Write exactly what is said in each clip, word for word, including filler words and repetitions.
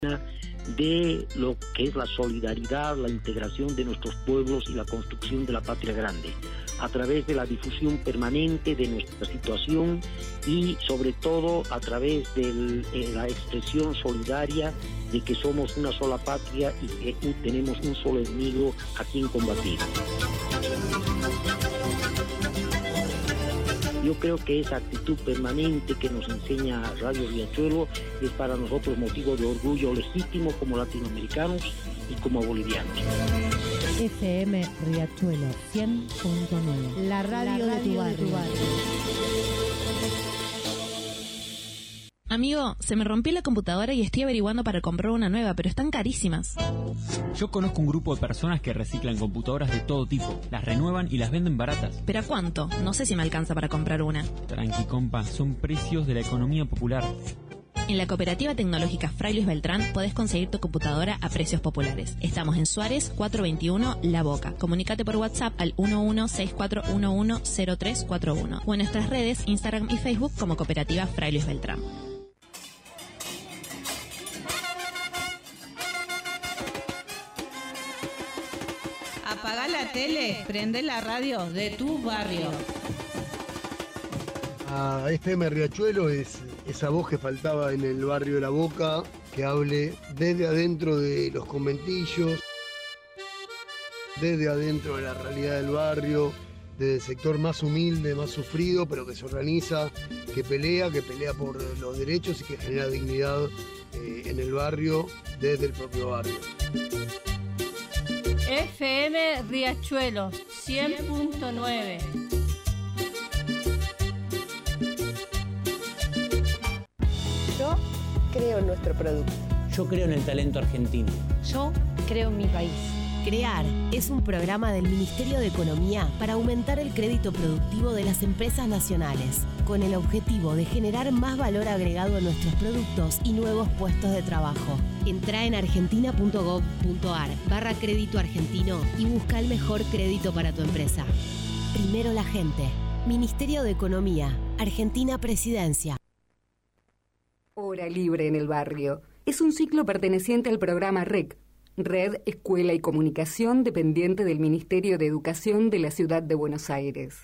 de lo que es la solidaridad, la integración de nuestros pueblos y la construcción de la patria grande, a través de la difusión permanente de nuestra situación y sobre todo a través de eh, la expresión solidaria de que somos una sola patria y que tenemos un solo enemigo a quien combatir. Yo creo que esa actitud permanente que nos enseña Radio Riachuelo es para nosotros motivo de orgullo legítimo como latinoamericanos y como bolivianos. F M Riachuelo cien punto nueve, la radio, la radio de tu barrio. De tu barrio. Amigo, se me rompió la computadora y estoy averiguando para comprar una nueva, pero están carísimas. Yo conozco un grupo de personas que reciclan computadoras de todo tipo, las renuevan y las venden baratas. ¿Pero a cuánto? No sé si me alcanza para comprar una. Tranqui, compa, son precios de la economía popular. En la Cooperativa Tecnológica Fray Luis Beltrán podés conseguir tu computadora a precios populares. Estamos en Suárez cuatrocientos veintiuno La Boca. Comunícate por WhatsApp al uno uno seis cuatro uno uno cero tres cuatro uno o en nuestras redes Instagram y Facebook como Cooperativa Fray Luis Beltrán. Apagá la tele, prende la radio de tu barrio. A F M Riachuelo es esa voz que faltaba en el barrio de La Boca, que hable desde adentro de los conventillos, desde adentro de la realidad del barrio, desde el sector más humilde, más sufrido, pero que se organiza, que pelea, que pelea por los derechos y que genera dignidad eh, en el barrio, desde el propio barrio. F M Riachuelo cien punto nueve. Yo creo en nuestro producto. Yo creo en el talento argentino. Yo creo en mi país. CREAR es un programa del Ministerio de Economía para aumentar el crédito productivo de las empresas nacionales, con el objetivo de generar más valor agregado a nuestros productos y nuevos puestos de trabajo. Entrá en argentina punto gov punto ar barra crédito argentino y busca el mejor crédito para tu empresa. Primero la gente. Ministerio de Economía. Argentina Presidencia. Hora Libre en el Barrio. Es un ciclo perteneciente al programa R E C, Red, Escuela y Comunicación, dependiente del Ministerio de Educación de la Ciudad de Buenos Aires.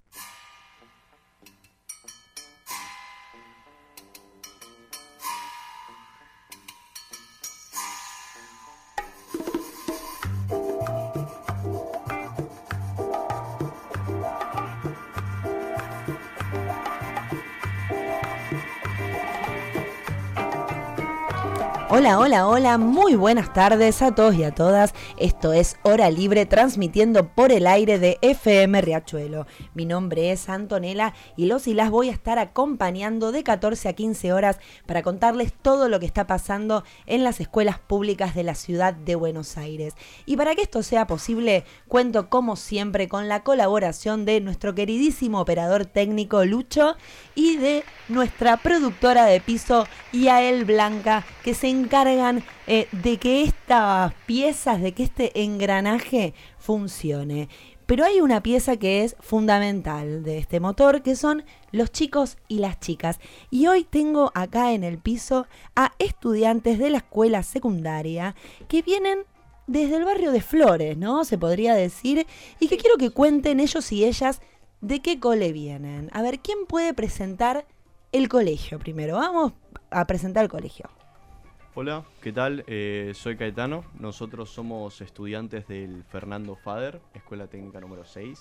Hola, hola, hola, muy buenas tardes a todos y a todas. Esto es Hora Libre, transmitiendo por el aire de F M Riachuelo. Mi nombre es Antonella y los y las voy a estar acompañando de catorce a quince horas para contarles todo lo que está pasando en las escuelas públicas de la ciudad de Buenos Aires. Y para que esto sea posible, cuento como siempre con la colaboración de nuestro queridísimo operador técnico Lucho y de nuestra productora de piso Yael Blanca, que se encargan eh, de que estas piezas, de que este engranaje funcione. Pero hay una pieza que es fundamental de este motor, que son los chicos y las chicas. Y hoy tengo acá en el piso a estudiantes de la escuela secundaria que vienen desde el barrio de Flores, ¿no? Se podría decir, y que quiero que cuenten ellos y ellas de qué cole vienen. A ver, ¿quién puede presentar el colegio primero? Vamos a presentar el colegio. Hola, ¿qué tal? Eh, soy Caetano. Nosotros somos estudiantes del Fernando Fader, Escuela Técnica número seis.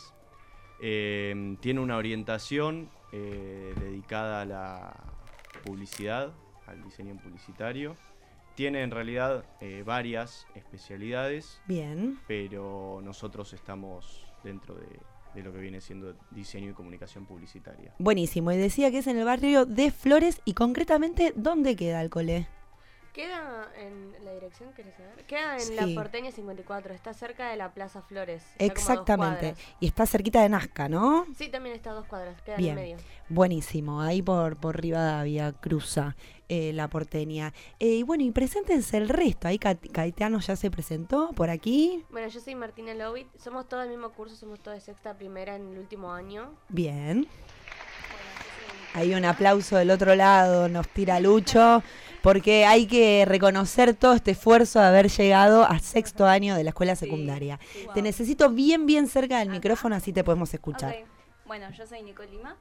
Eh, tiene una orientación eh, dedicada a la publicidad, al diseño publicitario. Tiene en realidad eh, varias especialidades. Bien. Pero nosotros estamos dentro de, de lo que viene siendo diseño y comunicación publicitaria. Buenísimo. Y decía que es en el barrio de Flores y concretamente, ¿dónde queda el cole? Queda en la dirección, ¿querés saber? Queda en Sí. la Porteña cincuenta y cuatro, está cerca de la Plaza Flores. Está Exactamente. como a dos Y está cerquita de Nazca, ¿no? Sí, también está a dos cuadras, queda Bien. en el medio. Buenísimo. Ahí por, por Rivadavia cruza eh, la Porteña. Eh, y bueno, y preséntense el resto. Ahí Ca- Caetano ya se presentó por aquí. Bueno, yo soy Martina Lovit, somos todos del mismo curso, somos todos de sexta primera en el último año. Bien. Hay un aplauso del otro lado, nos tira Lucho, porque hay que reconocer todo este esfuerzo de haber llegado a sexto año de la escuela secundaria. Sí, sí. Te necesito bien, bien cerca del micrófono, así te podemos escuchar. Okay. Bueno, yo soy Nicole Lima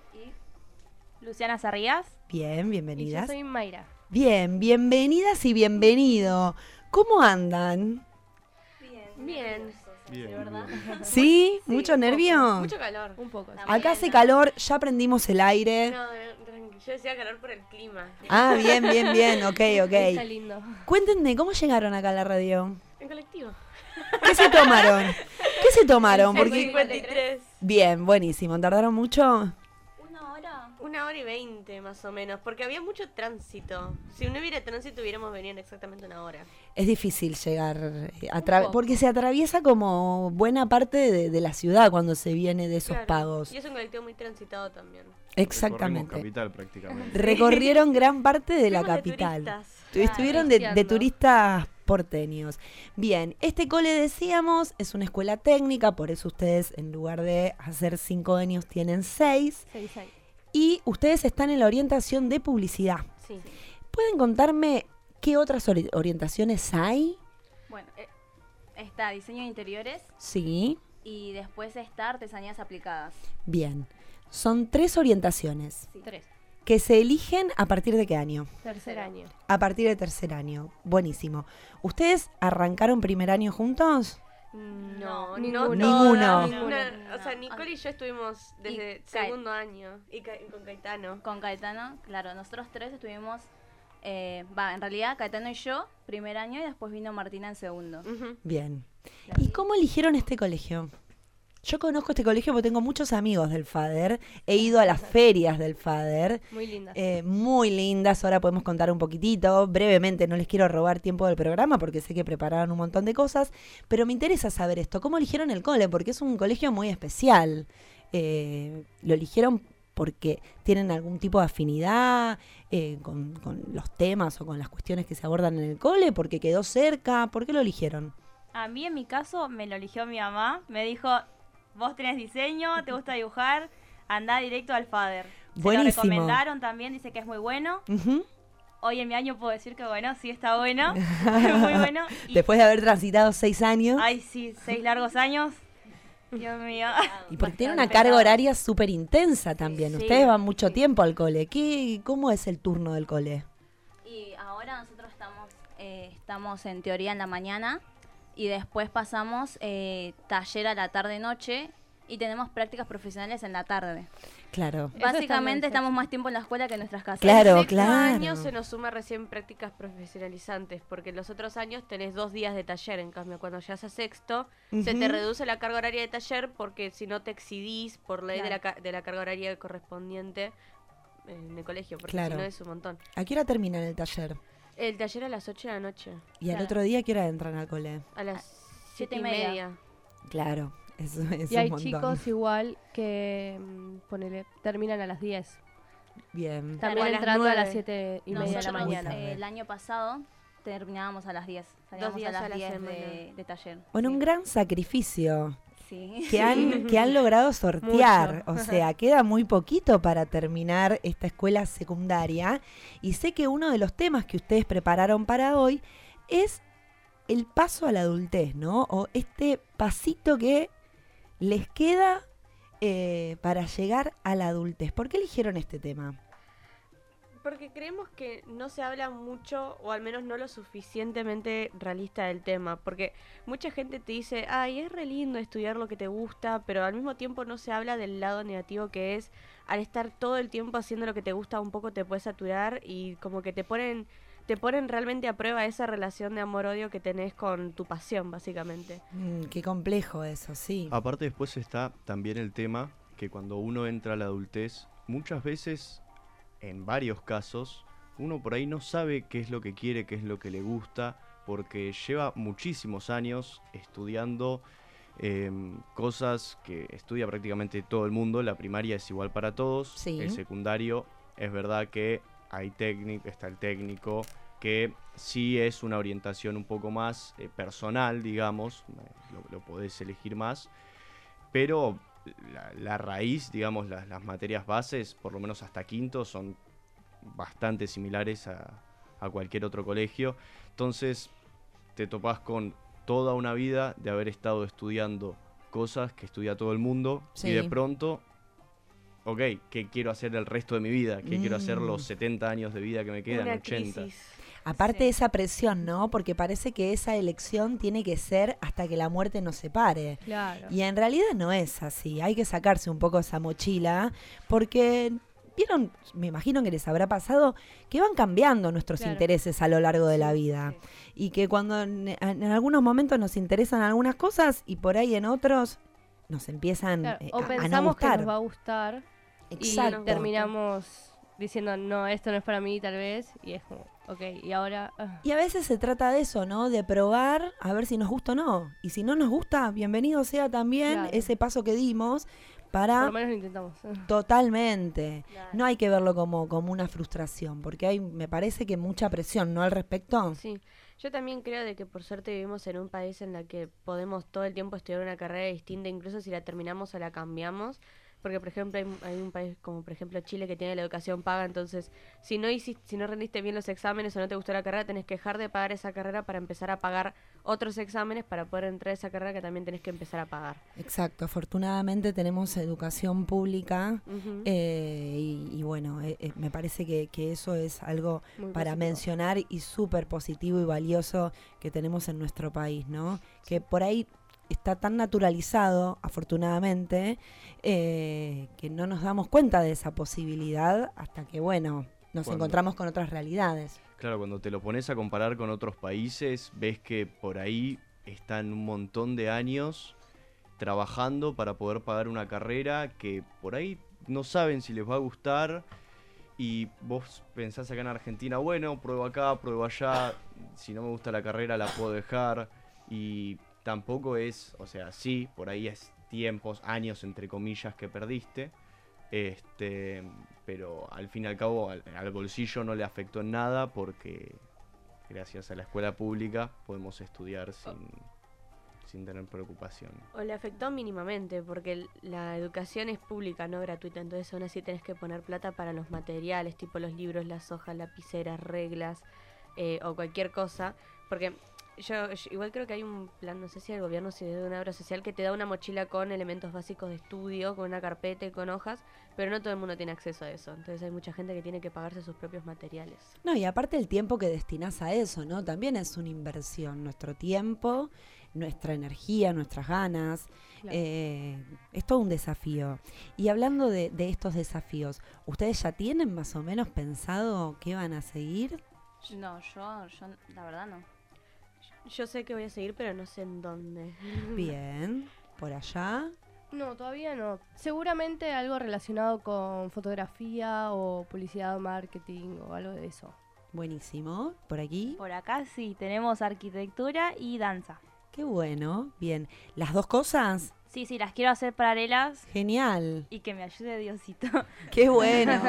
y Luciana Sarrías. Bien, bienvenidas. Y yo soy Mayra. Bien, bienvenidas y bienvenido. ¿Cómo andan? Bien. Bien. Bien, ¿De verdad? ¿Sí? Sí, ¿Mucho un nervio? poco. Mucho calor. Un poco. Sí. Acá hace calor, ya prendimos el aire. No, tranqui, yo decía calor por el clima. Ah, bien, bien, bien, ok, ok. Está lindo. Cuéntenme, ¿cómo llegaron acá a la radio? En colectivo. ¿Qué se tomaron? ¿Qué se tomaron? El Porque... cincuenta y tres. Bien, buenísimo. ¿Tardaron mucho? Una hora. Una hora y veinte más o menos, porque había mucho tránsito. Si no hubiera tránsito hubiéramos venido en exactamente una hora. Es difícil llegar, eh, a tra- porque se atraviesa como buena parte de, de la ciudad cuando se viene de esos Claro. pagos. Y es un colectivo muy transitado también. Exactamente. Recorrimos capital prácticamente. Recorrieron gran parte de la Fuimos de capital. turistas. Tu- Estuvieron de, de turisteando. turistas porteños. Bien, este cole, decíamos, es una escuela técnica, por eso ustedes en lugar de hacer cinco años tienen seis. Seis años. Y ustedes están en la orientación de publicidad. Sí. ¿Pueden contarme qué otras ori- orientaciones hay? Bueno, eh, está diseño de interiores Sí, y después está artesanías aplicadas. bien. Son tres orientaciones Sí. Tres. que se eligen a partir de qué año. Tercer año. A partir de tercer año. Buenísimo. ¿Ustedes arrancaron primer año juntos? No, Ninguno. no Ninguno. todas, Ninguno. ninguna. O sea, No. Nicole y yo estuvimos desde Y Ca- segundo año. Y Ca- con Caetano. Con Caetano, claro, nosotros tres estuvimos, eh, va, en realidad Caetano y yo, primer año, y después vino Martina en segundo. Ujú. Bien. ¿Y cómo eligieron este colegio? Yo conozco este colegio porque tengo muchos amigos del FADER. He ido a las ferias del FADER. Muy lindas. Eh, muy lindas, ahora podemos contar un poquitito, brevemente, no les quiero robar tiempo del programa porque sé que prepararon un montón de cosas, pero me interesa saber esto, ¿cómo eligieron el cole? Porque es un colegio muy especial. Eh, ¿Lo eligieron porque tienen algún tipo de afinidad eh, con, con los temas o con las cuestiones que se abordan en el cole? ¿Porque quedó cerca? ¿Por qué lo eligieron? A mí, en mi caso, me lo eligió mi mamá. Me dijo, vos tenés diseño, te gusta dibujar, andá directo al FADER. Se Buenísimo. lo recomendaron también, dice que es muy bueno. Ujú. Hoy en mi año puedo decir que, bueno, sí está bueno. Muy bueno. Y- Después de haber transitado seis años. Ay, sí, seis largos años. Dios mío. Y porque tiene una Bastante carga pesado. horaria súper intensa también. Sí. Ustedes van mucho tiempo al cole. ¿Qué, ¿Cómo es el turno del cole? Y ahora nosotros estamos, eh, estamos en teoría en la mañana y después pasamos eh, taller a la tarde-noche y tenemos prácticas profesionales en la tarde. Claro. Básicamente estamos más tiempo en la escuela que en nuestras casas. Claro, El sexto claro. año se nos suma recién prácticas profesionalizantes, porque los otros años tenés dos días de taller, en cambio cuando llegas a sexto se Ujú. te reduce la carga horaria de taller porque si no te excidís por ley de, la, Claro. ca- de la carga horaria correspondiente en el colegio, porque Claro. si no es un montón. ¿A qué hora terminan el taller? El taller a las ocho de la noche, Y al Claro. otro día, ¿a qué hora entran al cole? a las siete siete y y media. media. Claro, eso es Y un hay montón. chicos igual que mm, ponele, terminan a las diez. Bien. También O a las entrando a las nueve. siete y media de la Nosotros, mañana. eh, el año pasado terminábamos a las diez. Salíamos días a a las la diez semana. de, de taller. Bueno, un gran sacrificio Sí. que han, que han logrado sortear. O sea, queda muy poquito para terminar esta escuela secundaria. Y sé que uno de los temas que ustedes prepararon para hoy es el paso a la adultez, ¿no? O este pasito que les queda eh, para llegar a la adultez. ¿Por qué eligieron este tema? Porque creemos que no se habla mucho, o al menos no lo suficientemente realista del tema. Porque mucha gente te dice, ay, es re lindo estudiar lo que te gusta, pero al mismo tiempo no se habla del lado negativo que es, al estar todo el tiempo haciendo lo que te gusta, un poco te puedes saturar y como que te ponen, te ponen realmente a prueba esa relación de amor-odio que tenés con tu pasión, básicamente. Mm, qué complejo eso, sí. Aparte después está también el tema que cuando uno entra a la adultez, muchas veces, en varios casos, uno por ahí no sabe qué es lo que quiere, qué es lo que le gusta, porque lleva muchísimos años estudiando eh, cosas que estudia prácticamente todo el mundo. La primaria es igual para todos, Sí. el secundario es verdad que hay técnico, está el técnico, que sí es una orientación un poco más eh, personal, digamos, eh, lo, lo podés elegir más, pero la, la raíz, digamos, las, las materias bases, por lo menos hasta quinto, son bastante similares a, a cualquier otro colegio. Entonces te topás con toda una vida de haber estado estudiando cosas que estudia todo el mundo, sí. Y de pronto, ok, ¿qué quiero hacer el resto de mi vida? ¿Qué mm. quiero hacer los setenta años de vida que me quedan? Una ochenta. Crisis. Aparte sí. de esa presión, ¿no? Porque parece que esa elección tiene que ser hasta que la muerte nos separe. Claro. Y en realidad no es así. Hay que sacarse un poco esa mochila, porque vieron, me imagino que les habrá pasado, que van cambiando nuestros claro. intereses a lo largo de la vida. Sí. Y que cuando en, en algunos momentos nos interesan algunas cosas y por ahí en otros nos empiezan claro. eh, o a, pensamos a no gustar. que nos va a gustar. Exacto. Y terminamos diciendo, no, esto no es para mí tal vez, y es como, ok, y ahora... Uh. Y a veces se trata de eso, ¿no? De probar a ver si nos gusta o no. Y si no nos gusta, bienvenido sea también claro. ese paso que dimos para... Por lo menos lo intentamos. Totalmente. Claro. No hay que verlo como, como una frustración, porque hay, me parece que mucha presión, ¿no? Al respecto. Sí. Yo también creo de que por suerte vivimos en un país en el que podemos todo el tiempo estudiar una carrera distinta, incluso si la terminamos o la cambiamos. Porque, por ejemplo, hay, hay un país como, por ejemplo, Chile, que tiene la educación paga. Entonces, si no hiciste, si no rendiste bien los exámenes o no te gustó la carrera, tenés que dejar de pagar esa carrera para empezar a pagar otros exámenes para poder entrar a esa carrera que también tenés que empezar a pagar. Exacto. Afortunadamente tenemos educación pública uh-huh. eh, y, y, bueno, eh, eh, me parece que, que eso es algo Muy para positivo. mencionar y súper positivo y valioso que tenemos en nuestro país, ¿no? Que por ahí... está tan naturalizado, afortunadamente, eh, que no nos damos cuenta de esa posibilidad hasta que, bueno, nos cuando, encontramos con otras realidades. Claro, cuando te lo pones a comparar con otros países, ves que por ahí están un montón de años trabajando para poder pagar una carrera que por ahí no saben si les va a gustar, y vos pensás acá en Argentina, bueno, pruebo acá, pruebo allá, si no me gusta la carrera la puedo dejar, y... tampoco es, o sea, sí, por ahí es tiempos, años, entre comillas, que perdiste, este, pero al fin y al cabo al, al bolsillo no le afectó en nada porque gracias a la escuela pública podemos estudiar sin, sin tener preocupación. O le afectó mínimamente porque la educación es pública, no gratuita, entonces aún así tenés que poner plata para los materiales, tipo los libros, las hojas, lapiceras, reglas eh, o cualquier cosa, porque... Yo, yo igual creo que hay un plan, no sé si el gobierno, si de una obra social, que te da una mochila con elementos básicos de estudio, con una carpeta y con hojas, pero no todo el mundo tiene acceso a eso. Entonces hay mucha gente que tiene que pagarse sus propios materiales. No, y aparte el tiempo que destinás a eso, ¿no? También es una inversión. Nuestro tiempo, nuestra energía, nuestras ganas. Claro. Eh, es todo un desafío. Y hablando de, de estos desafíos, ¿ustedes ya tienen más o menos pensado qué van a seguir? No, yo, yo la verdad no. Yo sé que voy a seguir, pero no sé en dónde. Bien, por allá. No, todavía no. Seguramente algo relacionado con fotografía o publicidad o marketing o algo de eso. Buenísimo. ¿Por aquí? Por acá sí, tenemos arquitectura y danza. Qué bueno. Bien. ¿Las dos cosas? Sí, sí, las quiero hacer paralelas. Genial. Y que me ayude Diosito. Qué bueno.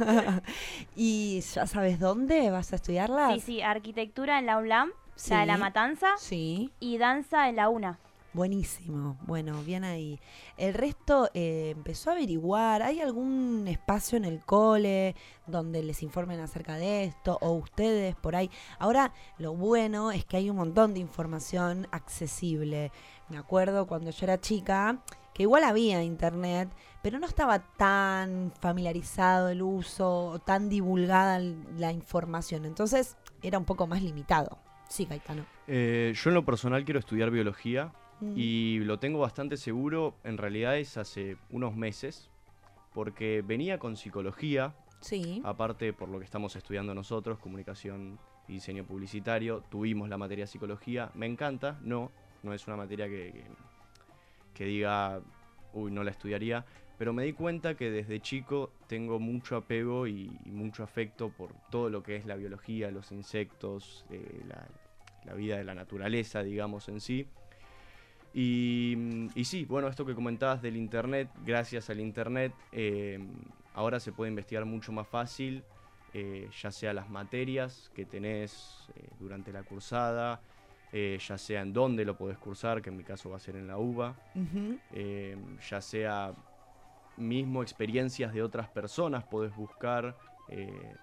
¿Y ya sabes dónde vas a estudiarlas? Sí, sí, arquitectura en la UNLAM. Sí. La de La Matanza. Sí. Y danza en la UNA. Buenísimo. Bueno, bien ahí. El resto eh, empezó a averiguar. ¿Hay algún espacio en el cole donde les informen acerca de esto? O ustedes por ahí. Ahora, lo bueno es que hay un montón de información accesible. Me acuerdo cuando yo era chica, que igual había internet, pero no estaba tan familiarizado el uso, tan divulgada la información. Entonces, era un poco más limitado. Sí, Caetano. Eh, yo en lo personal quiero estudiar biología mm. y lo tengo bastante seguro, en realidad es hace unos meses, porque venía con psicología, sí. aparte por lo que estamos estudiando nosotros, comunicación y diseño publicitario, tuvimos la materia psicología, me encanta, no, no es una materia que, que, que diga, uy, no la estudiaría, pero me di cuenta que desde chico tengo mucho apego y, y mucho afecto por todo lo que es la biología, los insectos, eh, la, la vida de la naturaleza, digamos, en sí. Y, y sí, bueno, esto que comentabas del internet, gracias al internet, eh, ahora se puede investigar mucho más fácil, eh, ya sea las materias que tenés eh, durante la cursada, eh, ya sea en dónde lo podés cursar, que en mi caso va a ser en la U B A, Ujú. eh, ya sea mismo experiencias de otras personas podés buscar eh,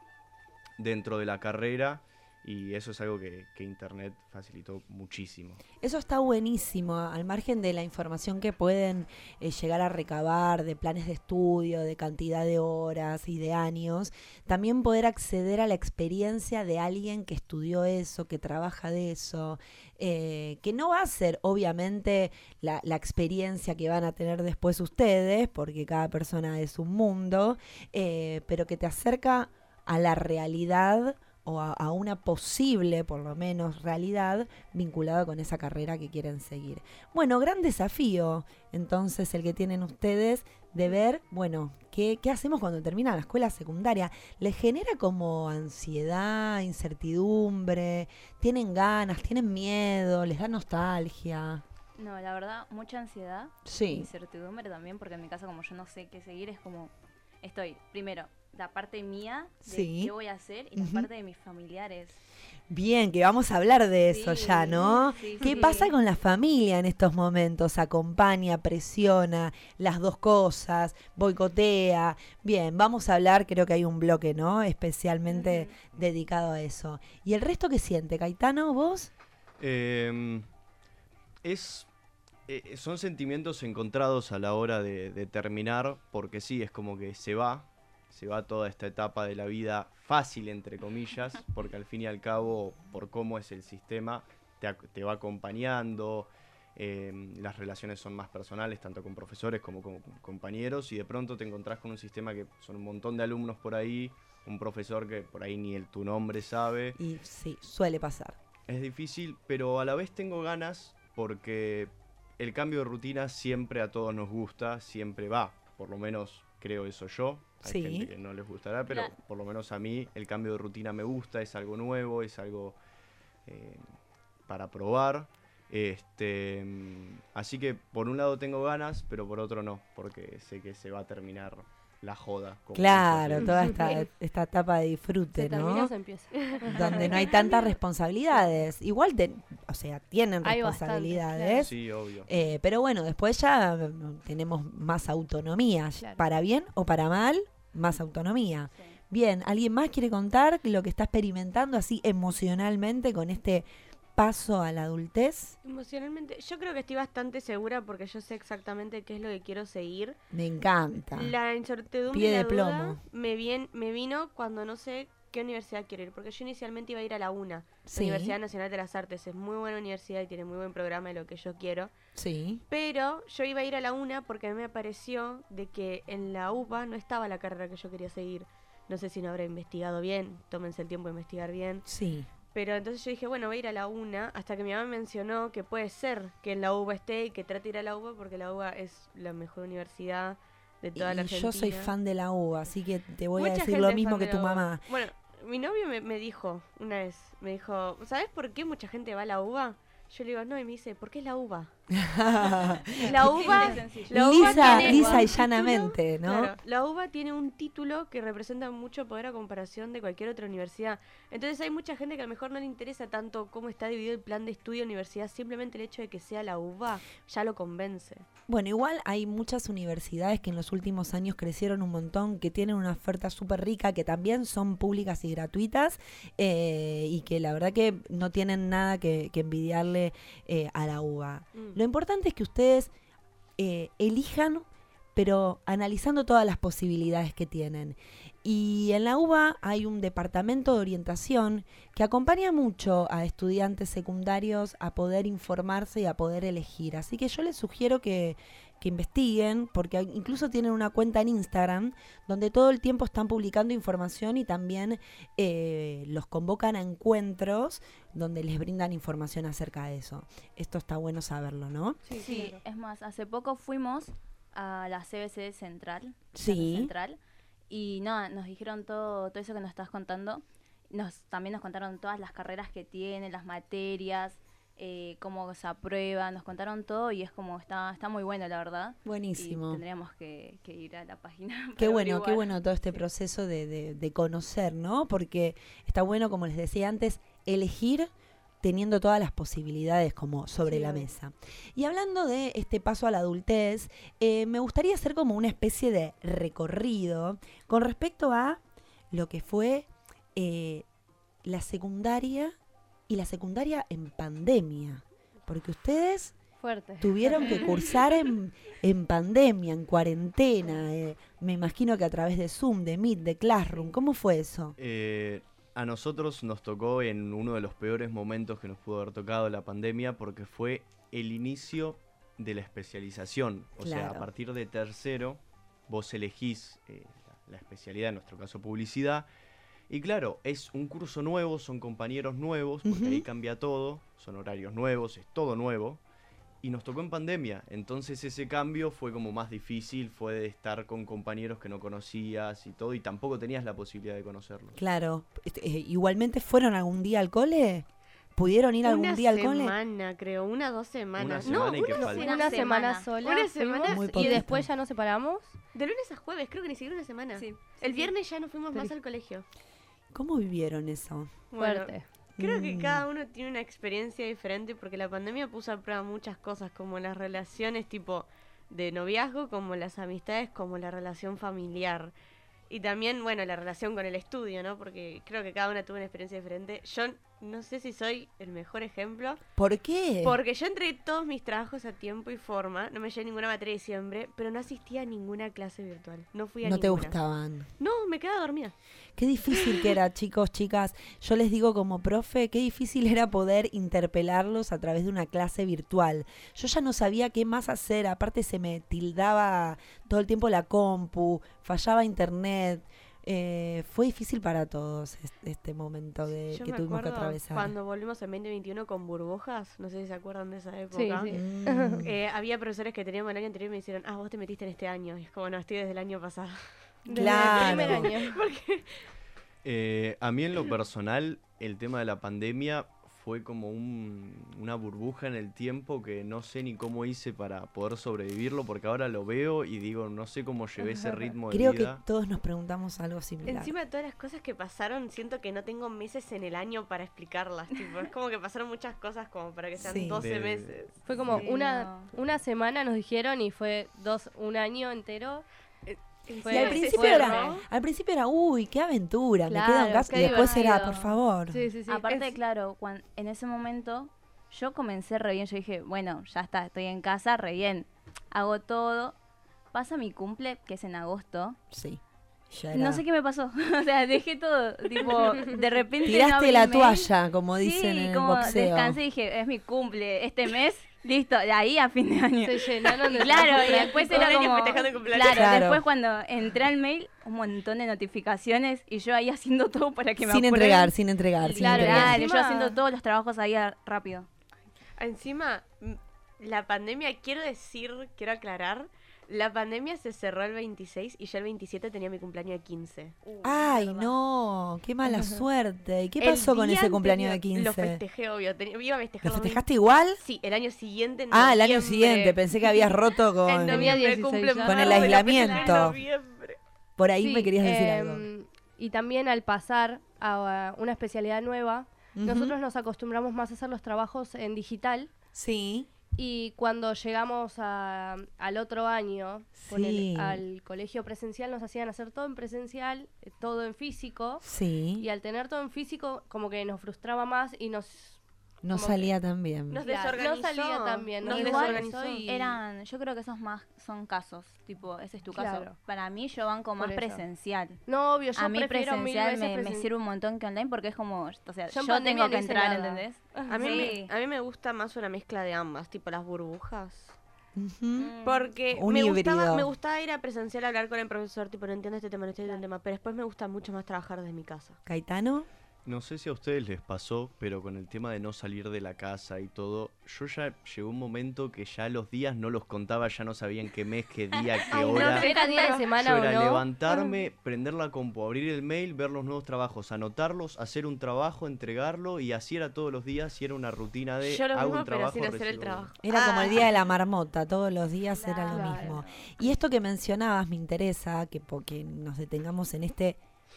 dentro de la carrera, y eso es algo que, que Internet facilitó muchísimo. Eso está buenísimo, al margen de la información que pueden eh, llegar a recabar, de planes de estudio, de cantidad de horas y de años, también poder acceder a la experiencia de alguien que estudió eso, que trabaja de eso, eh, que no va a ser obviamente la, la experiencia que van a tener después ustedes, porque cada persona es un mundo, eh, pero que te acerca a la realidad o a, a una posible, por lo menos, realidad vinculada con esa carrera que quieren seguir. Bueno, gran desafío, entonces, el que tienen ustedes de ver, bueno, ¿qué, qué hacemos cuando termina la escuela secundaria? ¿Les genera como ansiedad, incertidumbre? ¿Tienen ganas? ¿Tienen miedo? ¿Les da nostalgia? No, la verdad, mucha ansiedad. Sí. Incertidumbre también, porque en mi casa, como yo no sé qué seguir, es como, estoy, primero, la parte mía de Sí. qué voy a hacer y la Ujú. parte de mis familiares. Bien, que vamos a hablar de eso Sí, ya, ¿no? sí, ¿Qué sí. pasa con la familia en estos momentos? ¿Acompaña, presiona, las dos cosas, boicotea? Bien, vamos a hablar, creo que hay un bloque, ¿no? Especialmente dedicado a eso. ¿Y el resto qué siente? Caetano, vos? Eh, es, eh, son sentimientos encontrados a la hora de, de terminar, porque sí, es como que se va, se va toda esta etapa de la vida fácil, entre comillas, porque al fin y al cabo, por cómo es el sistema, te, ac- te va acompañando, eh, las relaciones son más personales, tanto con profesores como con compañeros, y de pronto te encontrás con un sistema que son un montón de alumnos por ahí, un profesor que por ahí ni el tu nombre sabe. Y sí, suele pasar. Es difícil, pero a la vez tengo ganas porque el cambio de rutina siempre a todos nos gusta, siempre va, por lo menos creo eso yo. Hay Sí. gente que no les gustará, pero Claro. por lo menos a mí el cambio de rutina me gusta, es algo nuevo, es algo eh, para probar. Este, mm, así que por un lado tengo ganas, pero por otro no, porque sé que se va a terminar la joda. como Claro, muchas toda veces. esta, esta etapa de disfrute, Se termina ¿no? o se empieza. Donde no hay tantas responsabilidades. Igual, te- o sea, tienen Hay bastantes, responsabilidades. Sí, obvio. eh, pero bueno, después ya mm, tenemos más autonomía. Claro. Para bien o para mal, más autonomía. Bien, ¿alguien más quiere contar lo que está experimentando así emocionalmente con este paso a la adultez? Emocionalmente, yo creo que estoy bastante segura porque yo sé exactamente qué es lo que quiero seguir. Me encanta. La incertidumbre Pie y la de duda plomo. me, vien- me vino cuando no sé qué universidad quiero ir, porque yo inicialmente iba a ir a la UNA, Sí. la Universidad Nacional de las Artes. Es muy buena universidad y tiene muy buen programa de lo que yo quiero. Sí. Pero yo iba a ir a la UNA porque a mí me pareció de que en la U B A no estaba la carrera que yo quería seguir. No sé si no habré investigado bien, tómense el tiempo de investigar bien. Sí. Pero entonces yo dije, bueno, voy a ir a la UNA, hasta que mi mamá mencionó que puede ser que en la U B A esté y que trate de ir a la U B A porque la U B A es la mejor universidad de toda la Y Argentina. yo soy fan de la U B A, así que te voy Mucha a decir gente lo es mismo fan que de tu la U B A. mamá. Bueno, mi novio me, me dijo una vez, me dijo, ¿sabes por qué mucha gente va a la U B A? Yo le digo, no, y me dice, ¿por qué es la U B A? La U B A, la U B A Lisa, tiene lisa y un llanamente, título- ¿no? Claro, la U B A tiene un título que representa mucho poder a comparación de cualquier otra universidad. Entonces hay mucha gente que a lo mejor no le interesa tanto cómo está dividido el plan de estudio de universidad, simplemente el hecho de que sea la U B A ya lo convence. Bueno, igual hay muchas universidades que en los últimos años crecieron un montón, que tienen una oferta súper rica, que también son públicas y gratuitas, eh, y que la verdad que no tienen nada que, que envidiarle eh, a la U B A. Mm. Lo importante es que ustedes eh, elijan, pero analizando todas las posibilidades que tienen. Y en la U B A hay un departamento de orientación que acompaña mucho a estudiantes secundarios a poder informarse y a poder elegir. Así que yo les sugiero que, que investiguen, porque hay- incluso tienen una cuenta en Instagram donde todo el tiempo están publicando información y también eh, los convocan a encuentros donde les brindan información acerca de eso. Esto está bueno saberlo, ¿no? Sí, es más, hace poco fuimos a la C B C Central. Sí. Plaza Central. Y no, nos dijeron todo, todo eso que nos estás contando. Nos, también nos contaron todas las carreras que tienen, las materias, eh, cómo se aprueban, nos contaron todo y es como, está, está muy bueno, la verdad. Buenísimo. Y tendríamos que, que ir a la página. Qué para bueno, qué averiguar. bueno todo este proceso de, de, de conocer, ¿no? Porque está bueno, como les decía antes, elegir, teniendo todas las posibilidades como sobre Sí, la obvio. mesa. Y hablando de este paso a la adultez, eh, me gustaría hacer como una especie de recorrido con respecto a lo que fue eh, la secundaria y la secundaria en pandemia. Porque ustedes Fuerte. tuvieron que cursar en, en pandemia, en cuarentena. eh, me imagino que a través de Zoom, de Meet, de Classroom. ¿Cómo fue eso? Eh, a nosotros nos tocó en uno de los peores momentos que nos pudo haber tocado la pandemia porque fue el inicio de la especialización. O sea, Claro. a partir de tercero vos elegís eh, la, la especialidad, en nuestro caso publicidad. Y claro, es un curso nuevo, son compañeros nuevos, porque Ujú. ahí cambia todo, son horarios nuevos, es todo nuevo. Y nos tocó en pandemia, entonces ese cambio fue como más difícil, fue de estar con compañeros que no conocías y todo, y tampoco tenías la posibilidad de conocerlos. Claro. Este, eh, ¿Igualmente fueron algún día al cole? ¿Pudieron ir algún Una día al cole? semana, creo, una dos semanas. Una semana no, y que una, falta. Una, semana sola. Una fuimos, semana Muy y poquito. después ya nos separamos. de lunes a jueves, creo que ni siquiera una semana. Sí, El sí, viernes ya no fuimos más Triste. al colegio. ¿Cómo vivieron eso? Bueno, Fuerte. creo que Mm. cada uno tiene una experiencia diferente porque la pandemia puso a prueba muchas cosas, como las relaciones tipo de noviazgo, como las amistades, como la relación familiar. Y también, bueno, la relación con el estudio, ¿no? Porque creo que cada una tuvo una experiencia diferente. Yo no sé si soy el mejor ejemplo, ¿Por qué? porque yo entregué todos mis trabajos a tiempo y forma, no me llevé ninguna materia de diciembre, pero no asistía a ninguna clase virtual. No fui a No te ninguna. gustaban. No, me quedaba dormida. Qué difícil que era, chicos, chicas. Yo les digo como profe, qué difícil era poder interpelarlos a través de una clase virtual. Yo ya no sabía qué más hacer. Aparte se me tildaba todo el tiempo la compu, fallaba internet. Eh, fue difícil para todos este, este momento de, Yo que me tuvimos que acuerdo atravesar. cuando volvimos en veinte veintiuno con burbujas, no sé si se acuerdan de esa Sí, época. sí. Mm. Eh, había profesores que teníamos el año anterior y me dijeron, ah, vos te metiste en este año. Y es como, no, estoy desde el año pasado. Desde Claro. el primer año. Porque Eh, a mí en lo personal, el tema de la pandemia fue como un- una burbuja en el tiempo que no sé ni cómo hice para poder sobrevivirlo, porque ahora lo veo y digo, no sé cómo llevé ese ritmo de Creo que vida. todos nos preguntamos algo similar. encima de todas las cosas que pasaron, siento que no tengo meses en el año para explicarlas. Tipo, es como que pasaron muchas cosas como para que sean Sí. doce De- meses. Fue como Sí, una, no. una semana nos dijeron y fue dos, un año entero. Fue- Y al fue principio, fuerte. era, al principio era, uy, qué aventura, me Claro, quedo en casa. qué Y después era, divertido. por favor. Sí, sí, sí. Aparte, Es- claro, cuan- en ese momento yo comencé re bien. Yo dije, bueno, ya está, estoy en casa, re bien. Hago todo. Pasa mi cumple, que es en agosto. Sí. Ya era- No sé qué me pasó. O sea, dejé todo. Tipo, de repente. no Tiraste abrí la mail. toalla, como dicen Sí, en el como boxeo. descansé y dije, es mi cumple, este mes, listo, de ahí a fin de año. Se llenaron de Claro, y trabajos después prácticos. era Todo el año como, festejando el cumpleaños. claro, Claro. después cuando entré al mail, un montón de notificaciones y yo ahí haciendo todo para que me Sin aprueben. entregar, sin entregar, sin Claro, entregar. Claro, yo Encima- haciendo todos los trabajos ahí a- rápido. Encima, m- la pandemia, quiero decir, quiero aclarar, la pandemia se cerró el veintiséis y yo el veintisiete tenía mi cumpleaños de quince. Ay, no, qué mala suerte. ¿Y qué El pasó con día ese cumpleaños de anterior Lo quince? festejé, obvio. tenía- iba a festejar ¿Lo mi- festejaste igual? Sí, el año siguiente. en Ah, el año noviembre. siguiente, pensé que habías roto En con... noviembre dieciséis cumple ya. Con marzo el y lo festejé en aislamiento. noviembre. Por ahí Sí, me querías decir em, algo. Y también al pasar a uh, una especialidad nueva, Ujú. nosotros nos acostumbramos más a hacer los trabajos en digital. Sí. Y cuando llegamos a- al otro año, con el- Sí. al colegio presencial, nos hacían hacer todo en presencial, eh, todo en físico. Sí. Y al tener todo en físico, como que nos frustraba más y nos... No como salía tan bien. Nos Claro, desorganizó. no salía tan bien, nos Igual desorganizó y- eran, yo creo que esos más son casos, tipo, ese es tu caso. Claro. Para mí yo banco más eso. presencial. No, obvio, yo A mí prefiero mil presencial veces me, me presen- sirve un montón que online porque es como, o sea, Yo en yo, pandemia tengo no que hice entrar, nada. ¿entendés? A mí, Sí. me, a mí me gusta más una mezcla de ambas, tipo las burbujas. Ujú. Porque Un me híbrido. gustaba, me gustaba ir a presencial a hablar con el profesor, tipo, no entiendo este tema, no entiendo el tema, pero después me gusta mucho más trabajar desde mi casa. ¿Caetano? No sé si a ustedes les pasó, pero con el tema de no salir de la casa y todo, yo ya llegó un momento que ya los días no los contaba, ya no sabía en qué mes, qué día, qué Ay, no, hora. si era día de semana Yo o era no. levantarme, prender la compu, abrir el mail, ver los nuevos trabajos, anotarlos, hacer un trabajo, entregarlo y así era todos los días y era una rutina de Yo lo hago mismo, un pero trabajo, sin hacer el recibo- trabajo. Era como el Ah. día de la marmota, todos los días era lo Claro. mismo. Y esto que mencionabas me interesa, que porque nos detengamos en este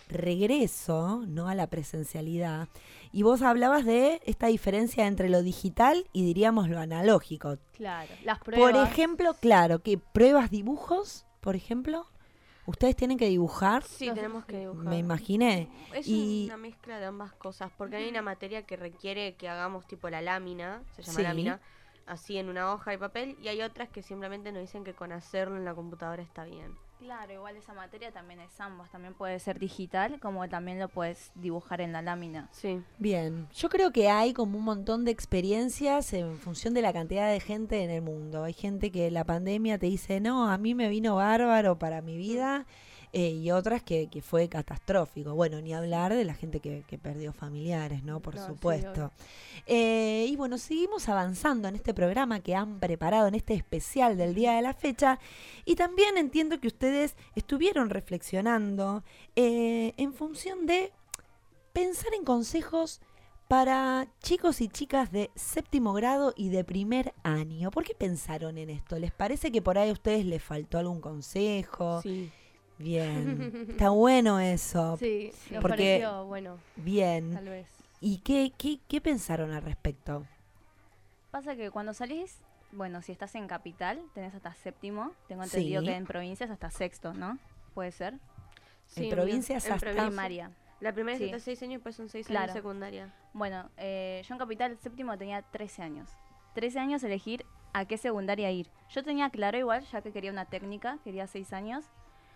regreso, ¿no?, a la presencialidad. Y vos hablabas de esta diferencia entre lo digital y, diríamos, lo analógico. Claro, las pruebas. Por ejemplo, claro, que pruebas dibujos, por ejemplo, ustedes tienen que dibujar. Sí, tenemos que dibujar. Me imaginé. Es y una mezcla de ambas cosas, porque hay una materia que requiere que hagamos tipo la lámina, se llama Sí. lámina, así en una hoja de papel, y hay otras que simplemente nos dicen que con hacerlo en la computadora está bien. Claro, igual esa materia también es ambos, también puede ser digital como también lo puedes dibujar en la lámina. Sí. Bien, yo creo que hay como un montón de experiencias en función de la cantidad de gente en el mundo. Hay gente que la pandemia te dice, no, a mí me vino bárbaro para mi vida, eh, y otras que, que fue catastrófico. Bueno, ni hablar de la gente que, que perdió familiares, ¿no? Por No, sí, supuesto. Eh, y bueno, seguimos avanzando en este programa que han preparado en este especial del día de la fecha. Y también entiendo que ustedes estuvieron reflexionando eh, en función de pensar en consejos para chicos y chicas de séptimo grado y de primer año. ¿Por qué pensaron en esto? ¿Les parece que por ahí a ustedes les faltó algún consejo? Sí. Bien, está bueno eso. Sí, nos porque pareció bueno. bien. Tal vez. ¿Y qué, qué, qué pensaron al respecto? Pasa que cuando salís, bueno, si estás en capital, tenés hasta séptimo. Tengo entendido Sí. que en provincias hasta sexto, ¿no? ¿Puede ser? En provincias en hasta primaria. La primera Sí. es hasta seis años y después son seis Claro. años secundaria. Bueno, eh, yo en capital séptimo tenía trece años. trece años elegir a qué secundaria ir. Yo tenía claro igual, ya que quería una técnica, quería seis años,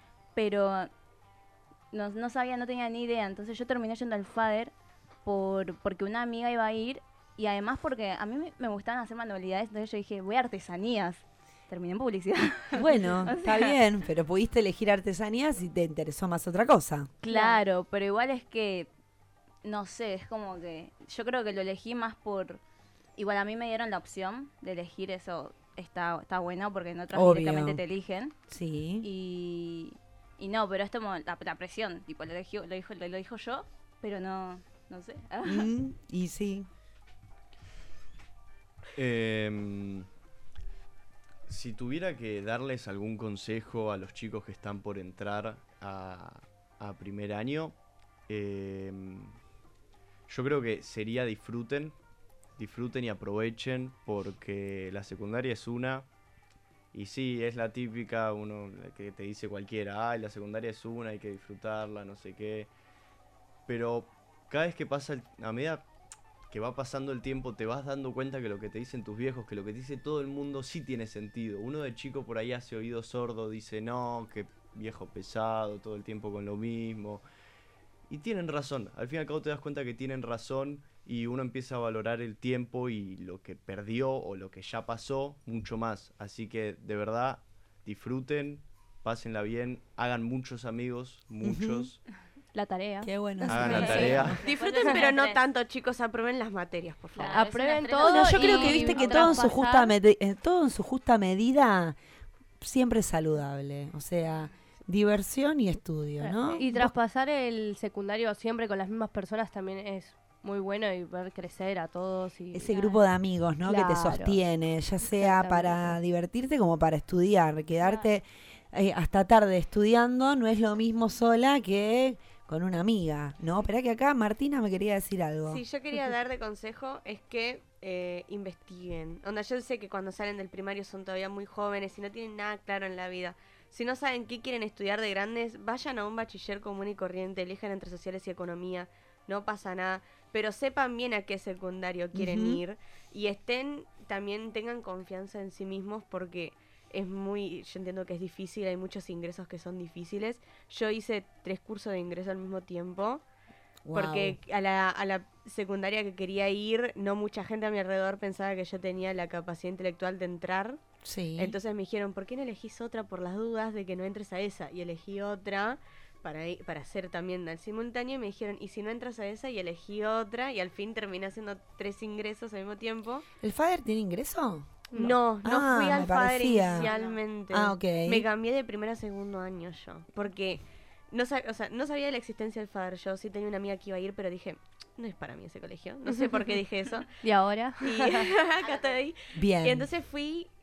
pero no, no sabía, no tenía ni idea. Entonces yo terminé yendo al FADER por, porque una amiga iba a ir y además porque a mí me, me gustaban hacer manualidades, entonces yo dije, voy a artesanías. Terminé en publicidad. Bueno, O está sea, bien, pero pudiste elegir artesanías y te interesó más otra cosa. Claro, pero igual es que, no sé, es como que yo creo que lo elegí más por... Igual a mí me dieron la opción de elegir eso, está, está bueno porque en otras Obvio. directamente te eligen. Sí. Y, y no, pero es como la, la presión, tipo, lo, eligió, lo, dijo, lo, lo dijo yo, pero no, no sé. Mm, y sí. Eh, si tuviera que darles algún consejo a los chicos que están por entrar a, a primer año, eh, yo creo que sería disfruten, disfruten y aprovechen, porque la secundaria es una, y sí, es la típica, uno que te dice cualquiera, ay, la secundaria es una, hay que disfrutarla, no sé qué, pero cada vez que pasa, el, a medida que va pasando el tiempo, te vas dando cuenta que lo que te dicen tus viejos, que lo que te dice todo el mundo sí tiene sentido. Uno de chico por ahí hace oído sordo, dice, no, que viejo pesado, todo el tiempo con lo mismo. Y tienen razón, al fin y al cabo te das cuenta que tienen razón y uno empieza a valorar el tiempo y lo que perdió o lo que ya pasó mucho más. Así que de verdad, disfruten, pásenla bien, hagan muchos amigos, muchos. Uh-huh. La tarea. Qué bueno. Hagan la tarea. Disfruten, pero no tanto, chicos, aprueben las materias, por favor. Claro, Aprueben es una todo. Bueno, yo creo y que viste que traspasar- todo en su justa medi- eh, todo en su justa medida siempre es saludable. O sea, diversión y estudio, ¿no? Y traspasar el secundario siempre con las mismas personas también es muy bueno y ver crecer a todos. Y Ese grupo de amigos, ¿no? Que te Claro. sostiene, ya sea Exactamente. para divertirte como para estudiar. Quedarte eh, hasta tarde estudiando no es lo mismo sola que con una amiga, ¿no? Esperá que acá Martina me quería decir algo. Sí, yo quería dar de consejo es que eh, investiguen. Onda, yo sé que cuando salen del primario son todavía muy jóvenes y no tienen nada claro en la vida. Si no saben qué quieren estudiar de grandes, vayan a un bachiller común y corriente, elijan entre sociales y economía, no pasa nada. Pero sepan bien a qué secundario quieren Ujú. ir y estén, también tengan confianza en sí mismos porque es muy, yo entiendo que es difícil, hay muchos ingresos que son difíciles. Yo hice tres cursos de ingreso al mismo tiempo. Guau. Porque a la, a la secundaria que quería ir, no mucha gente a mi alrededor pensaba que yo tenía la capacidad intelectual de entrar. Sí. Entonces me dijeron, ¿por qué no elegís otra por las dudas de que no entres a esa? Y elegí otra para, ir- para hacer también al simultáneo. Y me dijeron, ¿y si no entras a esa? Y elegí otra. Y al fin terminé haciendo tres ingresos al mismo tiempo. ¿El FADER tiene ingreso? No, no Ah, fui me al FADER parecía. inicialmente. Ah, ok. Me cambié de primero a segundo año yo. Porque no, sab- o sea, no sabía de la existencia del FADER. Yo sí tenía una amiga que iba a ir, pero dije, no es para mí ese colegio. No sé por qué dije eso. Y ahora. Y acá estoy. Bien. Y entonces fui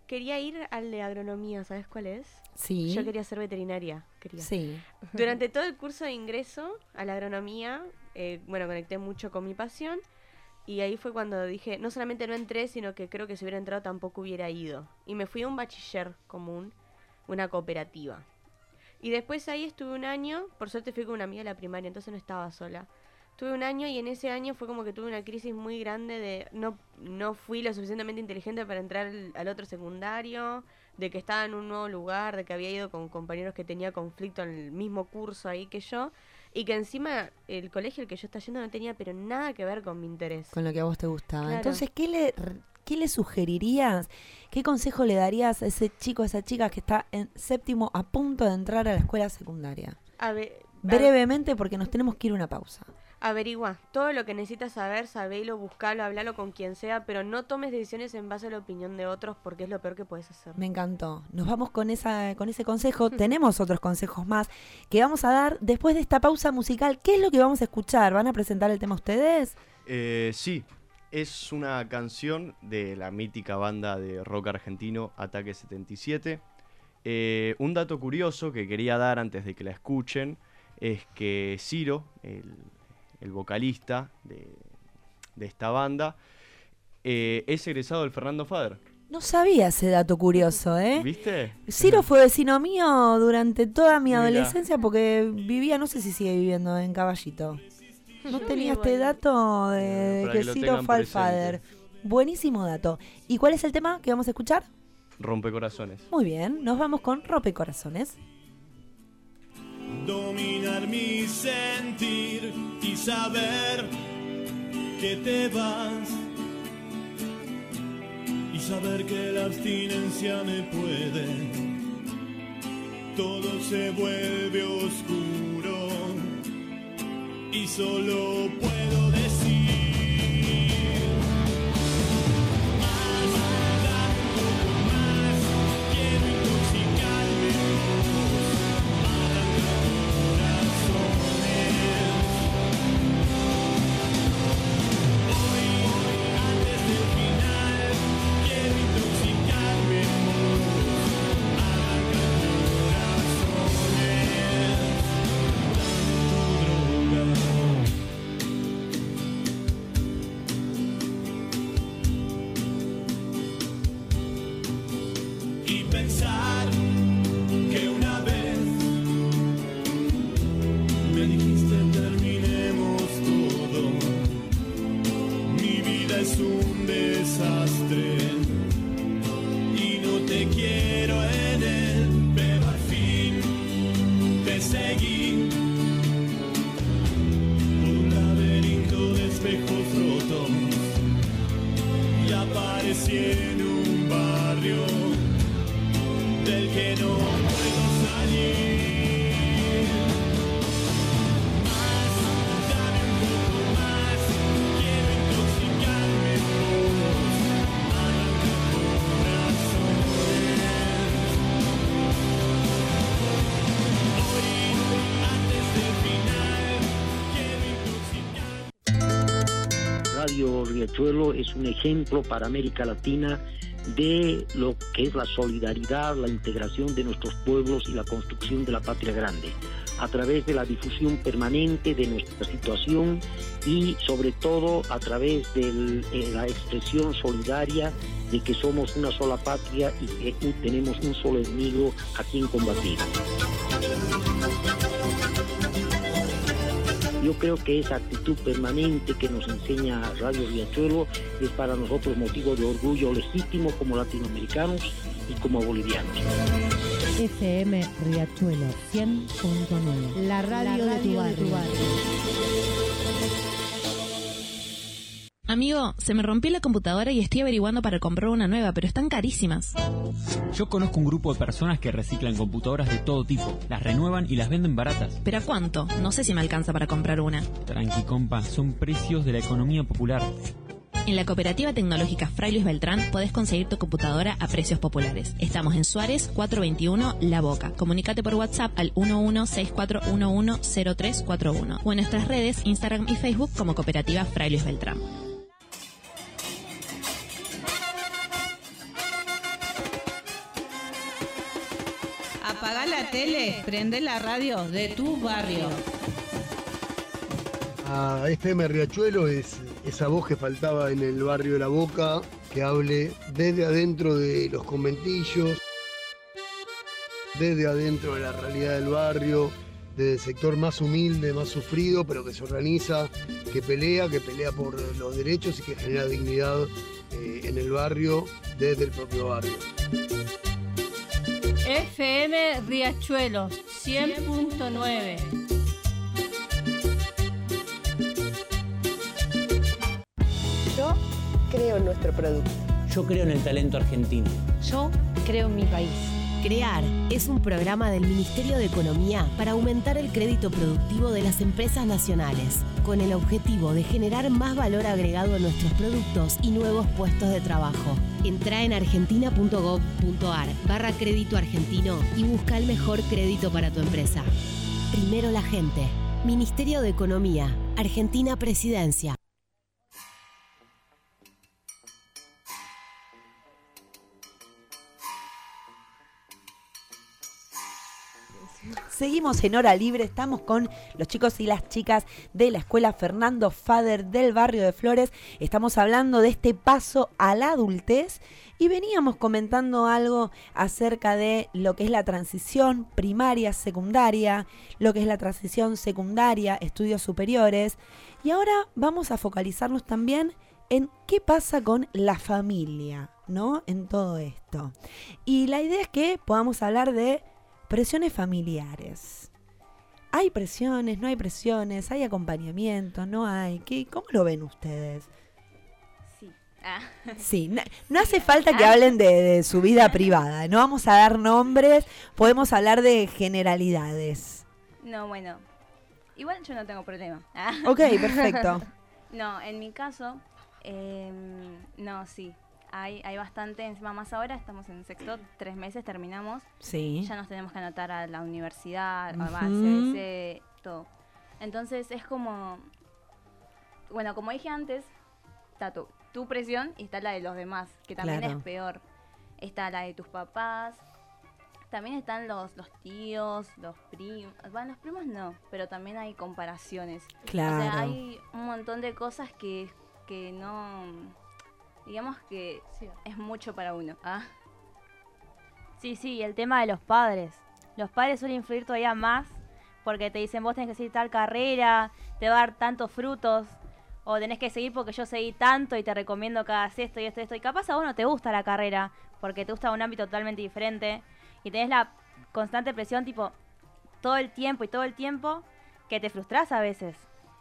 quería ir al de agronomía, ¿sabes cuál es? Sí. Yo quería ser veterinaria, quería. Sí. Durante todo el curso de ingreso a la agronomía, eh, bueno, conecté mucho con mi pasión y ahí fue cuando dije, no solamente no entré, sino que creo que si hubiera entrado tampoco hubiera ido. Y me fui a un bachiller común, una cooperativa. Y después ahí estuve un año, por suerte fui con una amiga de la primaria, entonces no estaba sola. Estuve un año y en ese año fue como que tuve una crisis muy grande de no, no fui lo suficientemente inteligente para entrar al, al otro secundario, de que estaba en un nuevo lugar, de que había ido con compañeros que tenía conflicto en el mismo curso ahí que yo, y que encima el colegio al que yo estaba yendo no tenía pero nada que ver con mi interés. Con lo que a vos te gustaba. Claro. Entonces, ¿qué le, ¿qué le sugerirías? ¿Qué consejo le darías a ese chico, a esa chica que está en séptimo a punto de entrar a la escuela secundaria? A ver, brevemente, porque nos tenemos que ir a una pausa. Averigua todo lo que necesitas saber, sabelo, buscalo, hablalo con quien sea, pero no tomes decisiones en base a la opinión de otros porque es lo peor que puedes hacer. Me encantó. Nos vamos con esa con ese consejo. Tenemos otros consejos más que vamos a dar después de esta pausa musical. ¿Qué es lo que vamos a escuchar? ¿Van a presentar el tema ustedes? Eh, sí, es una canción de la mítica banda de rock argentino Ataque setenta y siete. Eh, un dato curioso que quería dar antes de que la escuchen es que Ciro, el el vocalista de, de esta banda, eh, es egresado del Fernando Fader. No sabía ese dato curioso, ¿eh? ¿Viste? Ciro fue vecino mío durante toda mi Mira. adolescencia porque vivía, no sé si sigue viviendo en Caballito. No Yo tenía vivo este ahí. dato de Para que, que lo Ciro tengan fue al presente. Fader. Buenísimo dato. ¿Y cuál es el tema que vamos a escuchar? Rompecorazones. Muy bien, nos vamos con Rompecorazones. Dominar mi sentir y saber que te vas, y saber que la abstinencia me puede, todo se vuelve oscuro y solo puedo decir más, dame un poco más, quiero intoxicarme y pensar que una vez me dijiste terminemos todo, mi vida es un desastre y no te quiero en él, pero al fin te seguí por un laberinto de espejos rotos y aparecí en un barrio del que no puedo salir. Más, dame un poco más, quiero intoxicarme vos, arranca corazones. Hoy, antes del final, quiero intoxicarme. Radio Riachuelo es un ejemplo para América Latina de lo que es la solidaridad, la integración de nuestros pueblos y la construcción de la patria grande, a través de la difusión permanente de nuestra situación y sobre todo a través de la expresión solidaria de que somos una sola patria y que tenemos un solo enemigo a quien combatir. Yo creo que esa actitud permanente que nos enseña Radio Riachuelo es para nosotros motivo de orgullo legítimo como latinoamericanos y como bolivianos. F M Riachuelo cien punto nueve, la radio, la radio de tu barrio. Amigo, se me rompió la computadora y estoy averiguando para comprar una nueva, pero están carísimas. Yo conozco un grupo de personas que reciclan computadoras de todo tipo, las renuevan y las venden baratas. ¿Pero a cuánto? No sé si me alcanza para comprar una. Tranqui, compa, son precios de la economía popular. En la Cooperativa Tecnológica Fray Luis Beltrán podés conseguir tu computadora a precios populares. Estamos en Suárez cuatrocientos veintiuno La Boca. Comunicate por WhatsApp al uno uno seis cuatro uno uno cero tres cuatro uno o en nuestras redes Instagram y Facebook como Cooperativa Fray Luis Beltrán. Apagá la tele, prende la radio de tu barrio. A F M Riachuelo es esa voz que faltaba en el barrio de La Boca, que hable desde adentro de los conventillos, desde adentro de la realidad del barrio, desde el sector más humilde, más sufrido, pero que se organiza, que pelea, que pelea por los derechos y que genera dignidad eh, en el barrio, desde el propio barrio. F M Riachuelo cien punto nueve. Yo creo en nuestro producto. Yo creo en el talento argentino. Yo creo en mi país. CREAR es un programa del Ministerio de Economía para aumentar el crédito productivo de las empresas nacionales, con el objetivo de generar más valor agregado a nuestros productos y nuevos puestos de trabajo. Entrá en argentina punto gov punto ar barra crédito argentino y busca el mejor crédito para tu empresa. Primero la gente. Ministerio de Economía. Argentina Presidencia. Seguimos en Hora Libre, estamos con los chicos y las chicas de la Escuela Fernando Fader del barrio de Flores. Estamos hablando de este paso a la adultez y veníamos comentando algo acerca de lo que es la transición primaria, secundaria, lo que es la transición secundaria, estudios superiores. Y ahora vamos a focalizarnos también en qué pasa con la familia, ¿no? En todo esto. Y la idea es que podamos hablar de presiones familiares. ¿Hay presiones? ¿No hay presiones? ¿Hay acompañamiento? ¿No hay? ¿Qué, ¿Cómo lo ven ustedes? Sí. Ah. Sí, no, no hace falta que hablen de, de su vida privada. No vamos a dar nombres, podemos hablar de generalidades. No, bueno. Igual yo no tengo problema. Ah. Ok, perfecto. No, en mi caso, eh, no, sí. Hay, hay bastante, encima más ahora, estamos en sexto, tres meses, terminamos. Sí. Ya nos tenemos que anotar a la universidad, Uh-huh. a C B C, todo. Entonces es como, bueno, como dije antes, está tu, tu presión y está la de los demás, que también Claro. es peor. Está la de tus papás, también están los, los tíos, los primos, bueno, los primos no, pero también hay comparaciones. Claro. O sea, hay un montón de cosas que, que no... Digamos que sí, es mucho para uno. ¿Ah? Sí, sí, el tema de los padres. Los padres suelen influir todavía más porque te dicen vos tenés que seguir tal carrera, te va a dar tantos frutos, o tenés que seguir porque yo seguí tanto y te recomiendo que hagas esto y esto y esto. Y capaz a vos no te gusta la carrera porque te gusta un ámbito totalmente diferente y tenés la constante presión tipo todo el tiempo y todo el tiempo que te frustras a veces.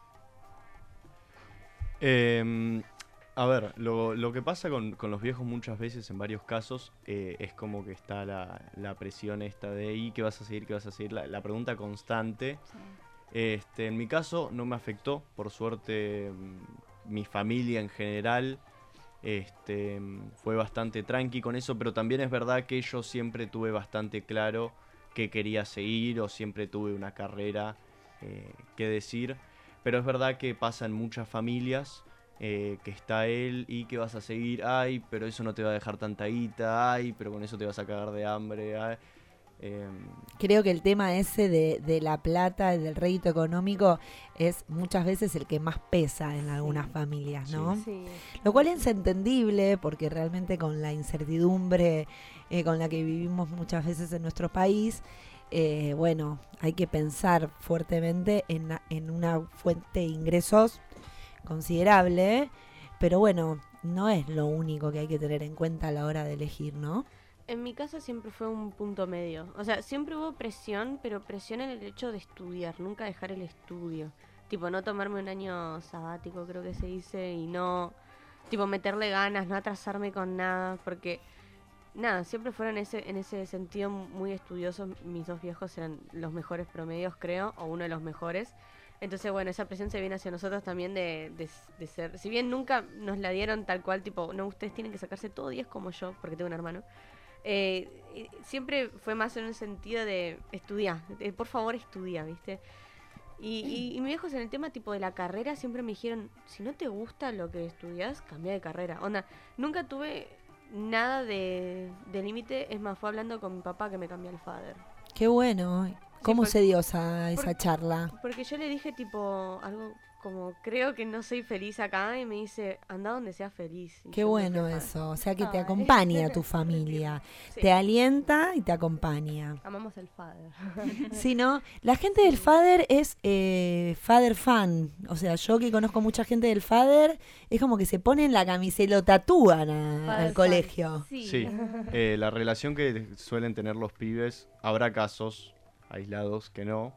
Eh... A ver, lo, lo que pasa con, con los viejos muchas veces, en varios casos, eh, es como que está la, la presión esta de ¿y qué vas a seguir? ¿Qué vas a seguir? La, la pregunta constante. Sí. Este, en mi caso no me afectó, por suerte mi familia en general este, fue bastante tranqui con eso, pero también es verdad que yo siempre tuve bastante claro qué quería seguir o siempre tuve una carrera eh, que decir, pero es verdad que pasa en muchas familias. Eh, que está él y que vas a seguir, ay, pero eso no te va a dejar tanta guita, ay, pero con eso te vas a cagar de hambre, ay. Eh, Creo que el tema ese de, de la plata, del rédito económico, es muchas veces el que más pesa en algunas sí. familias, ¿no? Sí. Lo cual es entendible porque realmente con la incertidumbre eh, con la que vivimos muchas veces en nuestro país, eh, bueno, hay que pensar fuertemente en, en una fuente de ingresos considerable, pero bueno, no es lo único que hay que tener en cuenta a la hora de elegir, ¿no? En mi caso siempre fue un punto medio. O sea, siempre hubo presión, pero presión en el hecho de estudiar, nunca dejar el estudio. Tipo, no tomarme un año sabático, creo que se dice, y no, tipo, meterle ganas, no atrasarme con nada, porque, nada, siempre fueron ese, en ese sentido muy estudiosos. Mis dos viejos eran los mejores promedios, creo, o uno de los mejores. Entonces, bueno, esa presión se viene hacia nosotros también de, de, de ser... Si bien nunca nos la dieron tal cual, tipo, no, ustedes tienen que sacarse todo diez como yo, porque tengo un hermano. Eh, siempre fue más en un sentido de estudiar, de, por favor estudia, ¿viste? Y, y, y mis viejos en el tema tipo de la carrera siempre me dijeron, si no te gusta lo que estudias, cambia de carrera. Onda, nunca tuve nada de, de límite, es más, fue hablando con mi papá que me cambió el Fader. Qué bueno. ¿Cómo Sí, se dio esa, esa por- charla? Porque yo le dije tipo algo como, creo que no soy feliz acá, y me dice, anda donde seas feliz. Y Qué yo me bueno quedé, eso. O sea que te Ay. acompaña tu familia. Sí. Te alienta y te acompaña. Amamos el Father. Sí, ¿no? La gente del Father es eh, Father fan. O sea, yo que conozco mucha gente del Father, es como que se ponen la camiseta y lo tatúan a- Father al fan. colegio. Sí. Sí, eh, la relación que suelen tener los pibes, habrá casos aislados que no,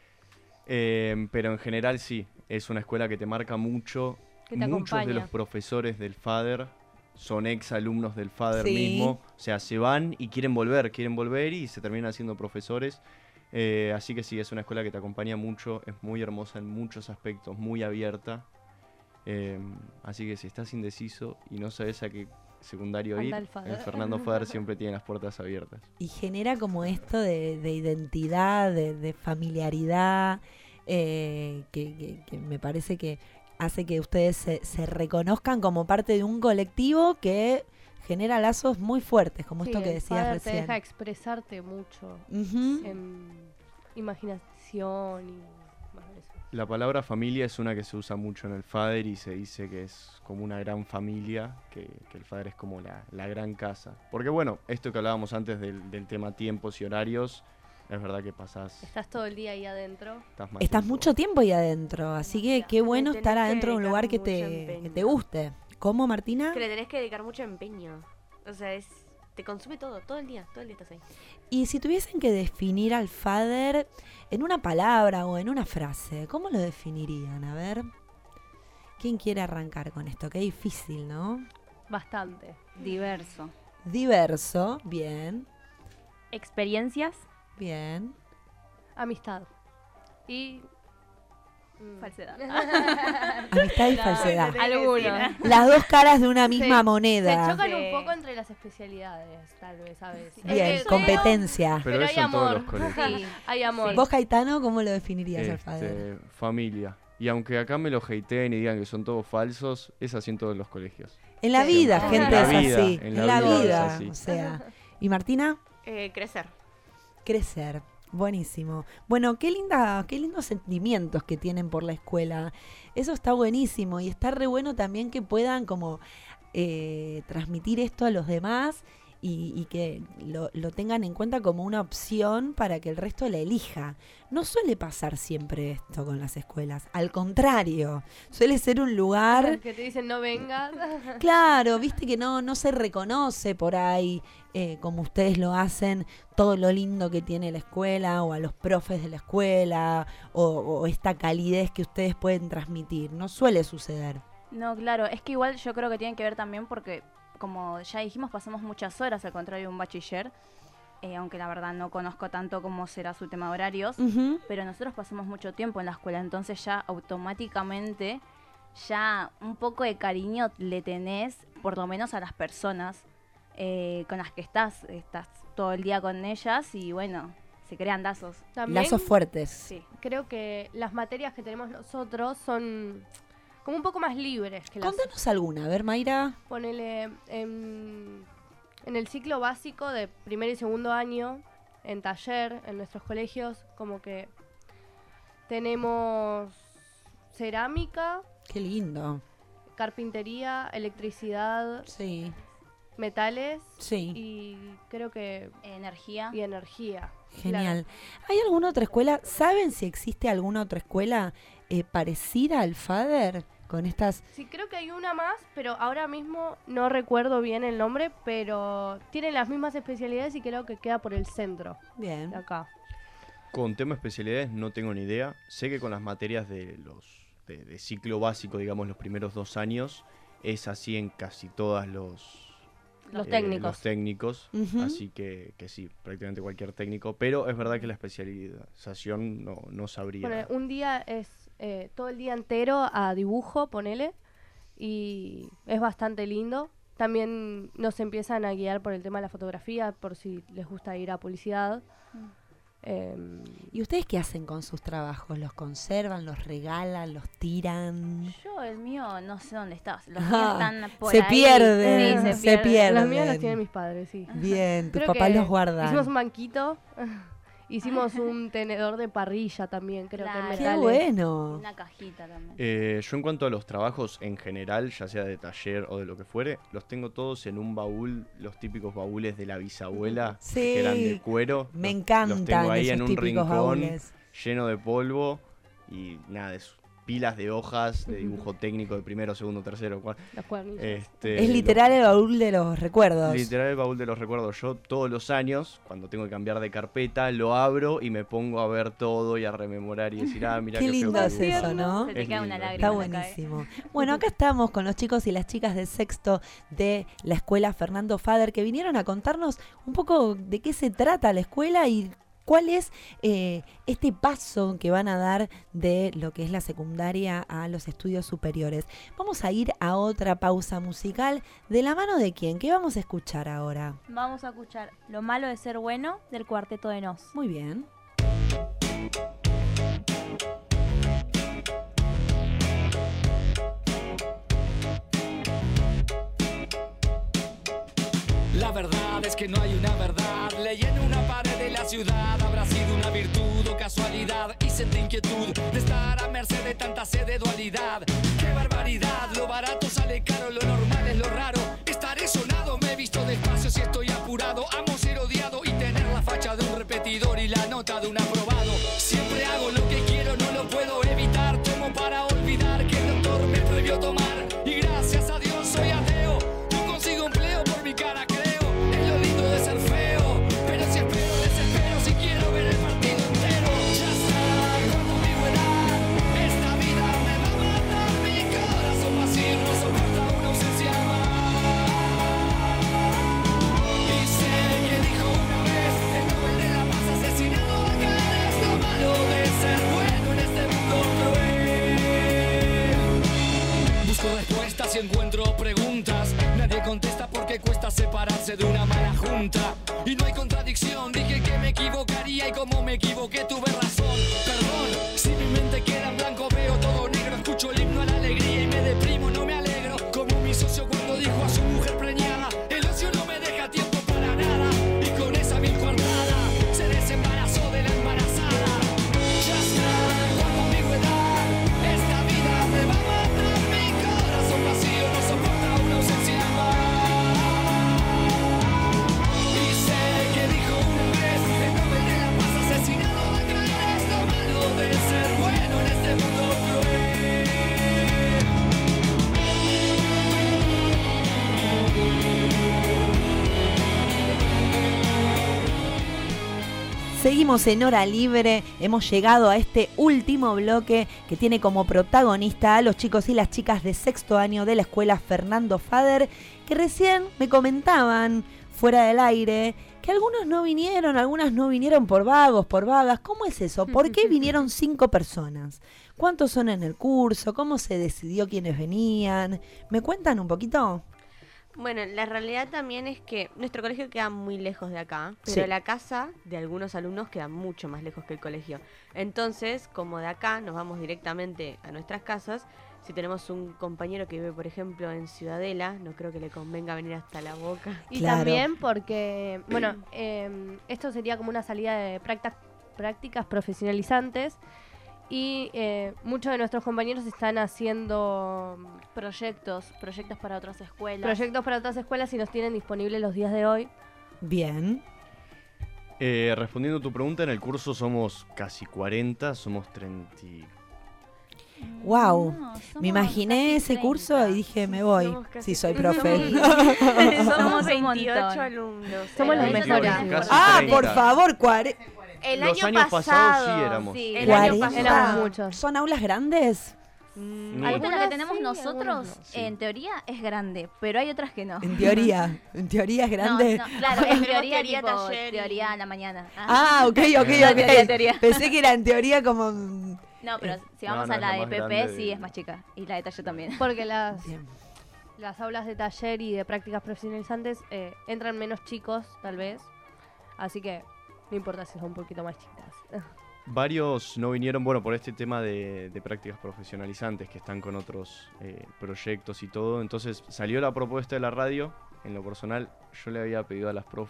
eh, pero en general sí, es una escuela que te marca mucho. Que te Muchos de acompaña. los profesores del Father son ex alumnos del Father Sí. mismo, o sea, se van y quieren volver, quieren volver y se terminan siendo profesores. Eh, así que sí, es una escuela que te acompaña mucho, es muy hermosa en muchos aspectos, muy abierta. Eh, así que si estás indeciso y no sabes a qué secundario Anda ir, al Father. el Fernando Fader siempre tiene las puertas abiertas. Y genera como esto de, de identidad, de, de familiaridad, eh, que, que- que me parece que hace que ustedes se, se reconozcan como parte de un colectivo que genera lazos muy fuertes, como Sí, esto que el decías Father te recién. deja expresarte mucho Ujú. en imaginación y más de eso. La palabra familia es una que se usa mucho en el Fader y se dice que es como una gran familia, que, que el Fader es como la, la gran casa. Porque bueno, esto que hablábamos antes del, del tema tiempos y horarios, es verdad que pasás... Estás todo el día ahí adentro. Estás, más Estás tiempo- mucho tiempo ahí adentro, así que qué bueno tenés estar que adentro de un dedicar lugar que mucho te, empeño. que te guste. ¿Cómo, Martina? Que le tenés que dedicar mucho empeño. O sea, es te consume todo, todo el día, todo el día estás ahí. Y si tuviesen que definir al Father en una palabra o en una frase, ¿cómo lo definirían? A ver, ¿quién quiere arrancar con esto? Qué difícil, ¿no? Bastante. Diverso. Diverso, bien, Experiencias. bien. Amistad. Y Falsedad. Amistad y falsedad. Algunos. Las dos caras de una misma Se- moneda. Se chocan Sí. un poco entre las especialidades, tal vez, a veces. Bien, Es que- competencia. Pero Pero eso hay en todos amor. los colegios. Sí, hay amor. ¿Vos, Caetano, cómo lo definirías al Father? Este, familia. Y aunque acá me lo hateen y digan que son todos falsos, es así en todos los colegios. En la vida, En gente, la es vida, así. en En la la vida es vida, así. o sea. ¿Y Martina? Eh, crecer. Crecer. Buenísimo. Bueno, qué linda, qué lindos sentimientos que tienen por la escuela. Eso está buenísimo y está re bueno también que puedan como eh, transmitir esto a los demás y, y que lo, lo tengan en cuenta como una opción para que el resto la elija. No suele pasar siempre esto con las escuelas. Al contrario, suele ser un lugar... Que te dicen no vengas. Claro, viste que no, no se reconoce por ahí, eh, como ustedes lo hacen, todo lo lindo que tiene la escuela o a los profes de la escuela o, o esta calidez que ustedes pueden transmitir. No suele suceder. No, claro, es que igual yo creo que tiene que ver también porque, como ya dijimos, pasamos muchas horas al contrario de un bachiller, eh, aunque la verdad no conozco tanto cómo será su tema de horarios, Ujú. pero nosotros pasamos mucho tiempo en la escuela, entonces ya automáticamente ya un poco de cariño le tenés, por lo menos a las personas eh, con las que estás, estás todo el día con ellas y bueno, se crean lazos. También Lazos fuertes. Sí. creo que las materias que tenemos nosotros son como un poco más libres que las... Contanos alguna, a ver, Mayra. Ponele en, en el ciclo básico de primer y segundo año, en taller, en nuestros colegios, como que tenemos cerámica, Qué lindo. carpintería, electricidad, Sí, metales sí. y creo que... Energía. Y energía. Genial. ¿Hay alguna otra escuela? ¿Saben si existe alguna otra escuela eh, parecida al Father? Con estas... Sí, creo que hay una más, pero ahora mismo no recuerdo bien el nombre, pero tienen las mismas especialidades y creo que queda por el centro. Bien. De acá. Con tema especialidades no tengo ni idea. Sé que con las materias de los de, de ciclo básico, digamos, los primeros dos años, es así en casi todas los... Los eh, técnicos. Los técnicos, Ujú. así que, que sí, prácticamente cualquier técnico. Pero es verdad que la especialización no, no sabría. Ponele, un día es eh, todo el día entero a dibujo, ponele, y es bastante lindo. También nos empiezan a guiar por el tema de la fotografía, por si les gusta ir a publicidad. Em, ¿Y ustedes qué hacen con sus trabajos? ¿Los conservan, los regalan, los tiran? Yo, el mío, no sé dónde está. Los Ah, míos están por se ahí. pierden, Sí, se pierden. Los míos los tienen mis padres, sí. Bien, tu Creo papá que los guarda. Hicimos un banquito Hicimos un tenedor de parrilla también, creo Claro. que en ¡Qué metales. bueno! Una cajita también. Eh, yo en cuanto a los trabajos en general, ya sea de taller o de lo que fuere, los tengo todos en un baúl, los típicos baúles de la bisabuela, Sí. que eran de cuero. Me los, encantan Los tengo ahí esos en un típicos rincón, baúles. lleno de polvo y nada, de sus pilas de hojas de dibujo técnico de primero, segundo, tercero, cuarto. Los cuadernillos. Este, Es literal el baúl de los recuerdos. Literal el baúl de los recuerdos. Yo todos los años, cuando tengo que cambiar de carpeta, lo abro y me pongo a ver todo y a rememorar y decir, ah, mira Qué qué, feo lindo que es dibujo. eso, ¿no? Se te Es queda una lindo. lágrima. Está en la cabeza. buenísimo. Bueno, acá estamos con los chicos y las chicas de sexto de la escuela Fernando Fader, que vinieron a contarnos un poco de qué se trata la escuela y cuál es eh, este paso que van a dar de lo que es la secundaria a los estudios superiores. Vamos a ir a otra pausa musical. ¿De la mano de quién? ¿Qué vamos a escuchar ahora? Vamos a escuchar Lo malo de ser bueno del Cuarteto de Nos. Muy bien. La verdad es que no hay una verdad. Leí en una pared de la ciudad. Habrá sido una virtud o casualidad. Y sentí inquietud de estar a merced de tanta sed de dualidad. ¡Qué barbaridad! Lo barato sale caro, lo normal es lo raro. Estaré sonado, me he visto despacio si estoy apurado. Amo ser odiado y tener la facha de un repetidor y la nota de un aprobado. Siempre hago lo que quiero, no lo puedo evitar. Tomo para olvidar que el doctor me prohibió tomar. Y gracias a Dios soy ateo. No consigo empleo por mi cara, creo. Es lo lindo de ser feo. Pero si espero, desespero si quiero ver el partido entero. Ya está, con ambigüedad. Esta vida me va a matar. Mi corazón vacío no soporta una ausencia más. Y sé que dijo una vez el Nobel de la Paz asesinado acá. Es lo malo de ser bueno en este mundo cruel. Busco respuestas y encuentro preguntas. Nadie contesta porque cuesta separarse de una mala junta. Y no hay contradicción, dije que me equivocaría y como me equivoqué tuve razón. Perdón, si mi mente queda en blanco veo todo negro. Escucho el himno a la alegría y me deprimo, no me alegro. Como mi socio cuando dijo a su mujer preñada, el ocio no me deja tiempo para nada. Y con esa mil coartada se desembarazó de la embarazada. Ya está, con ambigüedad. Esta vida me va a matar. Mi corazón vacío no soporta una ausencia más. Y sé que dijo una vez el Nobel de la Paz asesinado acá. Es lo malo de ser bueno en este mundo cruel. Seguimos en Hora Libre, hemos llegado a este último bloque que tiene como protagonista a los chicos y las chicas de sexto año de la escuela Fernando Fader, que recién me comentaban fuera del aire que algunos no vinieron, algunas no vinieron por vagos, por vagas. ¿Cómo es eso? ¿Por qué vinieron cinco personas? ¿Cuántos son en el curso? ¿Cómo se decidió quiénes venían? ¿Me cuentan un poquito? Bueno, la realidad también es que nuestro colegio queda muy lejos de acá, pero Sí. la casa de algunos alumnos queda mucho más lejos que el colegio. Entonces, como de acá nos vamos directamente a nuestras casas, si tenemos un compañero que vive, por ejemplo, en Ciudadela, no creo que le convenga venir hasta La Boca. Y Claro. también porque, bueno, eh, esto sería como una salida de prácticas, prácticas profesionalizantes y eh, muchos de nuestros compañeros están haciendo Proyectos, proyectos para otras escuelas. proyectos para otras escuelas y los tienen disponibles los días de hoy. Bien. Eh, respondiendo a tu pregunta, en el curso somos casi cuarenta, somos treinta. Wow, No, me somos imaginé casi ese treinta. curso y dije, me voy, Somos casi si soy treinta. profe. Somos Somos un veintiocho montón. alumnos. Somos El los año mejores. pasado- Casi Ah, treinta. por favor, cuare- El Los año años pasado, pasados sí éramos. sí, el cuarenta. año pasado. Éramos muchos. ¿Son aulas grandes? Mm, No. Algunas que Algunas tenemos sí, nosotros, algunas no. Sí. en teoría, es grande, pero hay otras que no. En teoría, en teoría es grande. No, no, claro, en Tenemos teoría, teoría, tipo, taller y- teoría a la mañana. Ah, ok, ok, No, ok. teoría, teoría. Pensé que era en teoría como... mm, No, pero si No, vamos no, a es la la de más P P, grande sí de- es más chica. Y la de taller también. Porque las, Bien. las aulas de taller y de prácticas profesionalizantes eh, entran menos chicos, tal vez. Así que no importa si son un poquito más chicas. Varios no vinieron, bueno, por este tema de, de prácticas profesionalizantes que están con otros eh, proyectos y todo. Entonces salió la propuesta de la radio. En lo personal, yo le había pedido a las profes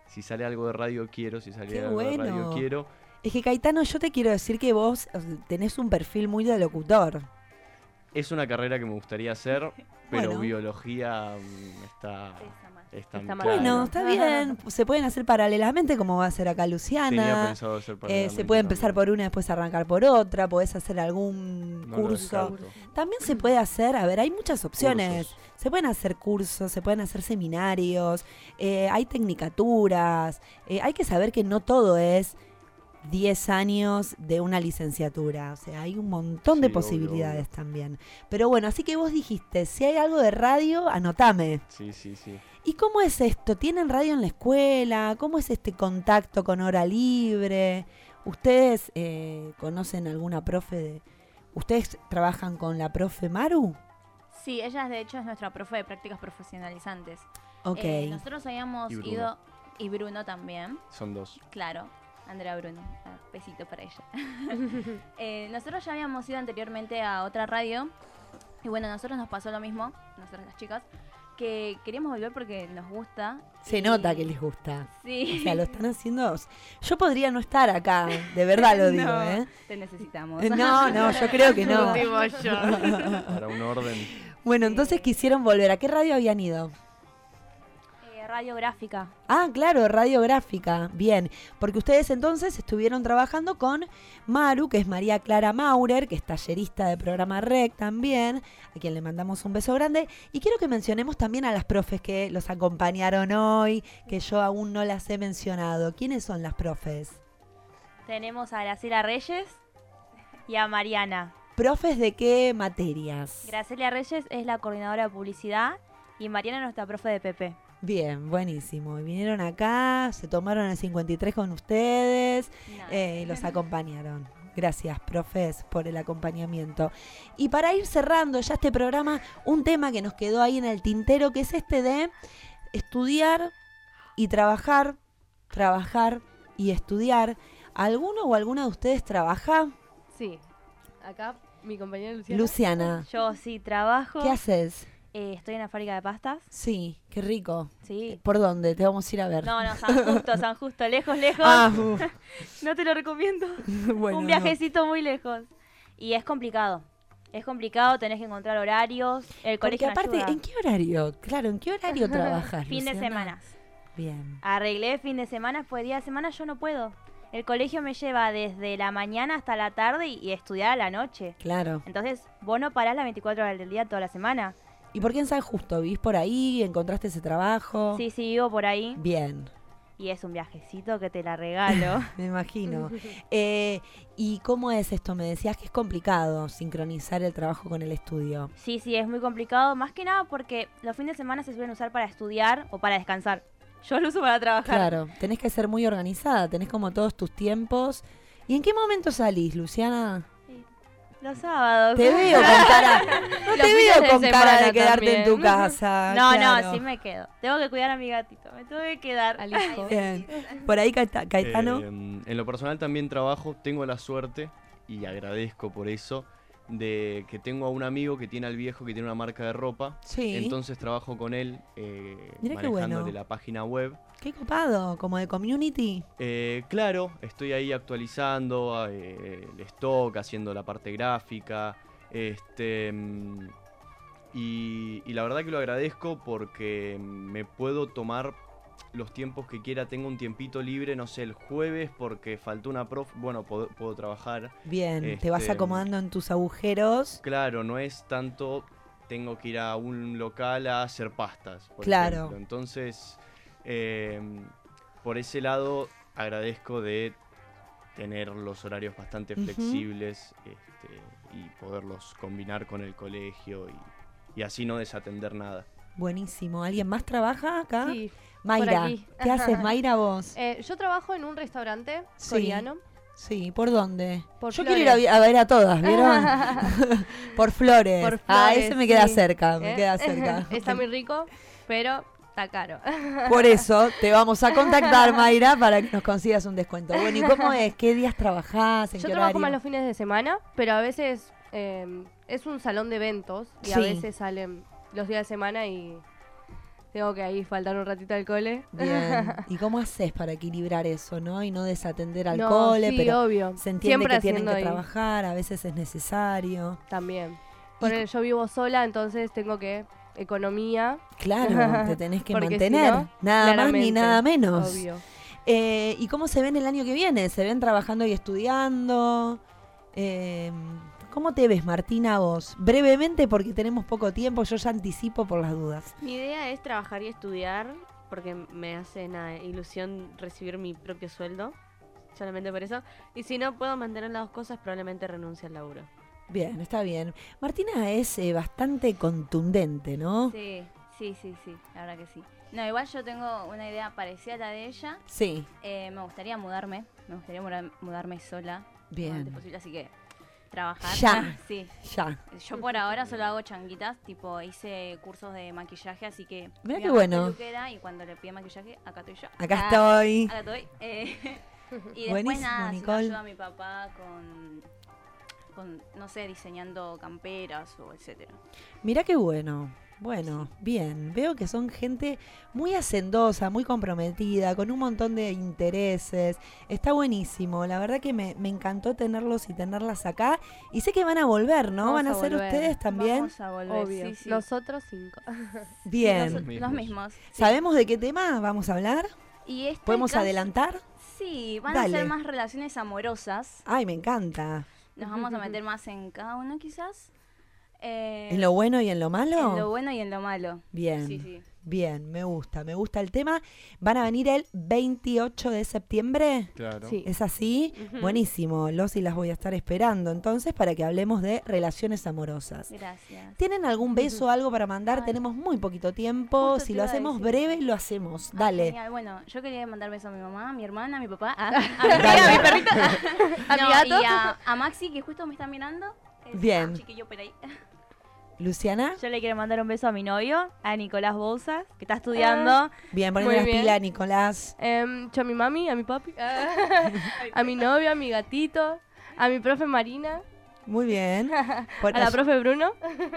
si sale algo de radio quiero, si sale Qué algo bueno. de radio quiero. Es que Caetano, yo te quiero decir que vos tenés un perfil muy de locutor. Es una carrera que me gustaría hacer, pero Bueno. biología mm, está... Está, Está claro. Bueno, está bien. Se pueden hacer paralelamente, como va a hacer acá Tenía Luciana. pensado hacer Eh, paralelamente se puede empezar por una y después arrancar por otra. Podés hacer algún No lo curso. descarto. También se puede hacer, a ver, hay muchas opciones. Cursos. Se pueden hacer cursos, se pueden hacer seminarios, eh, hay tecnicaturas. Eh, hay que saber que no todo es diez años de una licenciatura. O sea, hay un montón de Sí, obvio, posibilidades obvio. también. Pero bueno, así que vos dijiste, si hay algo de radio, anotame. Sí, sí, sí. ¿Y cómo es esto? ¿Tienen radio en la escuela? ¿Cómo es este contacto con Hora Libre? ¿Ustedes eh, conocen alguna profe de... ¿Ustedes trabajan con la profe Maru? Sí, ella de hecho es nuestra profe de prácticas profesionalizantes. Ok. Eh, nosotros habíamos Y Bruno. ido, y Bruno también, Son dos. claro, Andrea Bruno, ah, besito para ella. Eh, nosotros ya habíamos ido anteriormente a otra radio, y bueno, a nosotros nos pasó lo mismo, nosotros las chicas, que queríamos volver porque nos gusta. Se y- nota que les gusta. Sí. O sea, lo están haciendo... Yo podría no estar acá, de verdad lo digo, No, ¿eh? te necesitamos. Eh, No, no, yo creo que no. Último yo. Para un orden. Bueno, entonces quisieron volver. ¿A qué radio habían ido? Eh, radiográfica. Ah, claro, radiográfica. Bien, porque ustedes entonces estuvieron trabajando con Maru, que es María Clara Maurer, que es tallerista de programa REC también, a quien le mandamos un beso grande. Y quiero que mencionemos también a las profes que los acompañaron hoy, que yo aún no las he mencionado. ¿Quiénes son las profes? Tenemos a Graciela Reyes y a Mariana. ¿Profes de qué materias? Graciela Reyes es la coordinadora de publicidad y Mariana es nuestra profe de P P. Bien, buenísimo. Y vinieron acá, se tomaron el cincuenta y tres con ustedes Nada. eh, y los acompañaron. Gracias, profes, por el acompañamiento. Y para ir cerrando ya este programa, un tema que nos quedó ahí en el tintero, que es este de estudiar y trabajar, trabajar y estudiar. ¿Alguno o alguna de ustedes trabaja? Sí. Acá mi compañera Luciana. Luciana, Yo sí trabajo. ¿qué haces? Eh, estoy en la fábrica de pastas. Sí, qué rico. Sí. ¿Por dónde? Te vamos a ir a ver. No, no, San Justo, San Justo, lejos, lejos. Ah, uf. No te lo recomiendo. Bueno, Un no. viajecito muy lejos. Y es complicado. Es complicado, tenés que encontrar horarios. El Porque colegio no aparte, ayuda. ¿en qué horario? Claro, ¿en qué horario trabajas? Fin de Luciana? semanas. Bien. Arreglé fin de semana, pues día de semana yo no puedo. El colegio me lleva desde la mañana hasta la tarde y, y estudiar a la noche. Claro. Entonces, vos no parás las veinticuatro horas del día toda la semana. ¿Y por qué en San Justo? ¿Vivís por ahí? ¿Encontraste ese trabajo? Sí, sí, vivo por ahí. Bien, Y es un viajecito que te la regalo. me imagino. Eh, ¿Y cómo es esto? Me decías que es complicado sincronizar el trabajo con el estudio. Sí, sí, es muy complicado. Más que nada porque los fines de semana se suelen usar para estudiar o para descansar. Yo lo uso para trabajar. Claro, tenés que ser muy organizada, tenés como todos tus tiempos. ¿Y en qué momento salís, Luciana? Los sábados. Te veo con cara, no Los te fines veo de con cara semana de quedarte en tu también. casa. No, claro. no, sí me quedo. Tengo que cuidar a mi gatito. Me tengo que quedar. Al hijo. Bien. Por ahí, Caeta- Caetano. Eh, en lo personal también trabajo, tengo la suerte, y agradezco por eso, de que tengo a un amigo que tiene al viejo que tiene una marca de ropa. Sí. Entonces trabajo con él eh, Mirá qué manejándole bueno. la página web. Qué copado, como de community. Eh, claro, estoy ahí actualizando eh, el stock, haciendo la parte gráfica. Este mm, y, y la verdad que lo agradezco porque me puedo tomar los tiempos que quiera. Tengo un tiempito libre, no sé, el jueves porque faltó una prof. Bueno, puedo, puedo trabajar. Bien, te vas Este, acomodando en tus agujeros. Claro, no es tanto tengo que ir a un local a hacer pastas, por Claro. ejemplo. Entonces, eh, por ese lado, agradezco de tener los horarios bastante Ujú. flexibles este, y poderlos combinar con el colegio y, y así no desatender nada. Buenísimo. ¿Alguien más trabaja acá? Sí, Mayra, por aquí. ¿qué haces, Mayra, vos? Eh, yo trabajo en un restaurante Sí. coreano. Sí, ¿por dónde? Por Yo Flores. quiero ir a, vi- a ver a todas, ¿vieron? Por Flores. Por Ah, Flores, ese me queda sí. cerca, me ¿Eh? queda cerca. Está muy rico, pero está caro. Por eso te vamos a contactar, Mayra, para que nos consigas un descuento. Bueno, ¿y cómo es? ¿Qué días trabajás? ¿En Yo qué trabajo horario? más los fines de semana, pero a veces eh, es un salón de eventos y a Sí. veces salen los días de semana y tengo que ahí faltar un ratito al cole. Bien. ¿Y cómo haces para equilibrar eso, no? Y no desatender al No, cole, sí, pero obvio. se entiende Siempre que tienen que haciendo ahí. trabajar, a veces es necesario. También. Ponele, yo vivo sola, entonces tengo que economía. Claro, te tenés que Porque mantener, si no, nada más claramente, ni nada menos. Obvio. Eh, ¿Y cómo se ven el año que viene? ¿Se ven trabajando y estudiando? Eh, ¿Cómo te ves, Martina, vos? Brevemente, porque tenemos poco tiempo, yo ya anticipo por las dudas. Mi idea es trabajar y estudiar, porque me hace una ilusión recibir mi propio sueldo, solamente por eso. Y si no puedo mantener las dos cosas, probablemente renuncie al laburo. Bien, está bien. Martina es eh, bastante contundente, ¿no? Sí, sí, sí, sí, la verdad que sí. No, igual yo tengo una idea parecida a la de ella. Sí. Eh, me gustaría mudarme, me gustaría muda- mudarme sola. Bien. Lo antes posible, así que trabajar. Ya, Sí. ya. Yo por ahora solo hago changuitas, tipo hice cursos de maquillaje, así que Mirá mi qué mamá es bueno. peluquera y cuando le pide maquillaje, acá estoy yo. Acá Ah, estoy. Acá estoy. Eh, y después Buenísimo, nada, si me Nicole. ayuda a mi papá con, con, no sé, diseñando camperas o etcétera. Mirá qué bueno. Bueno, bien. Veo que son gente muy hacendosa, muy comprometida, con un montón de intereses. Está buenísimo. La verdad que me, me encantó tenerlos y tenerlas acá. Y sé que van a volver, ¿no? Vamos ¿Van a, a ser volver. ustedes también? Vamos a volver, Obvio. sí, sí. Nosotros cinco. Bien. Los, los mismos. sí. ¿Sabemos de qué tema vamos a hablar? Y este ¿Podemos caso- adelantar? Sí, van Dale. a ser más relaciones amorosas. Ay, me encanta. Nos vamos a meter más en cada uno quizás. Eh, ¿En lo bueno y en lo malo? En lo bueno y en lo malo. Bien. Sí, sí. Bien, me gusta, me gusta el tema. ¿Van a venir el veintiocho de septiembre? Claro. Sí. ¿Es así? Ujú. Buenísimo, los y las voy a estar esperando entonces para que hablemos de relaciones amorosas. Gracias. ¿Tienen algún beso o algo para mandar? Ay. Tenemos muy poquito tiempo. Justo Si te lo iba a hacemos decir. breve, lo hacemos. Ah, Dale. genial. Bueno, yo quería mandar besos a mi mamá, a mi hermana, a mi papá, a, Dale. a mi perrito, ¿A mi No, gato? y a, a Maxi, que justo me está mirando. Es Bien. un chiquillo por ahí. Luciana. Yo le quiero mandar un beso a mi novio, a Nicolás Bouzas, que está estudiando. Bien, poneme Muy las bien. pilas, Nicolás. Em, yo a mi mami, a mi papi, a mi novio, a mi gatito, a mi profe Marina, Muy bien. Por a la allá- profe Bruno.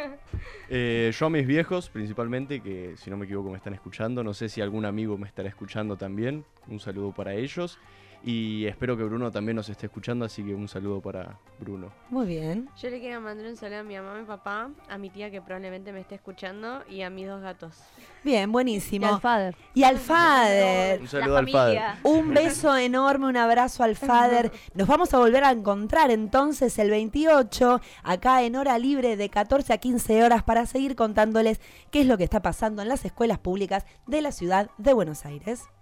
Eh, yo a mis viejos, principalmente, que si no me equivoco me están escuchando. No sé si algún amigo me estará escuchando también. Un saludo para ellos. Y espero que Bruno también nos esté escuchando, así que un saludo para Bruno. Muy bien. Yo le quiero mandar un saludo a mi mamá, a mi papá, a mi tía que probablemente me esté escuchando y a mis dos gatos. Bien, Y buenísimo. al father. Y al Fader. Un saludo al padre. Un beso enorme, un abrazo al Fader. Nos vamos a volver a encontrar entonces el veintiocho, acá en Hora Libre de catorce a quince horas, para seguir contándoles qué es lo que está pasando en las escuelas públicas de la ciudad de Buenos Aires.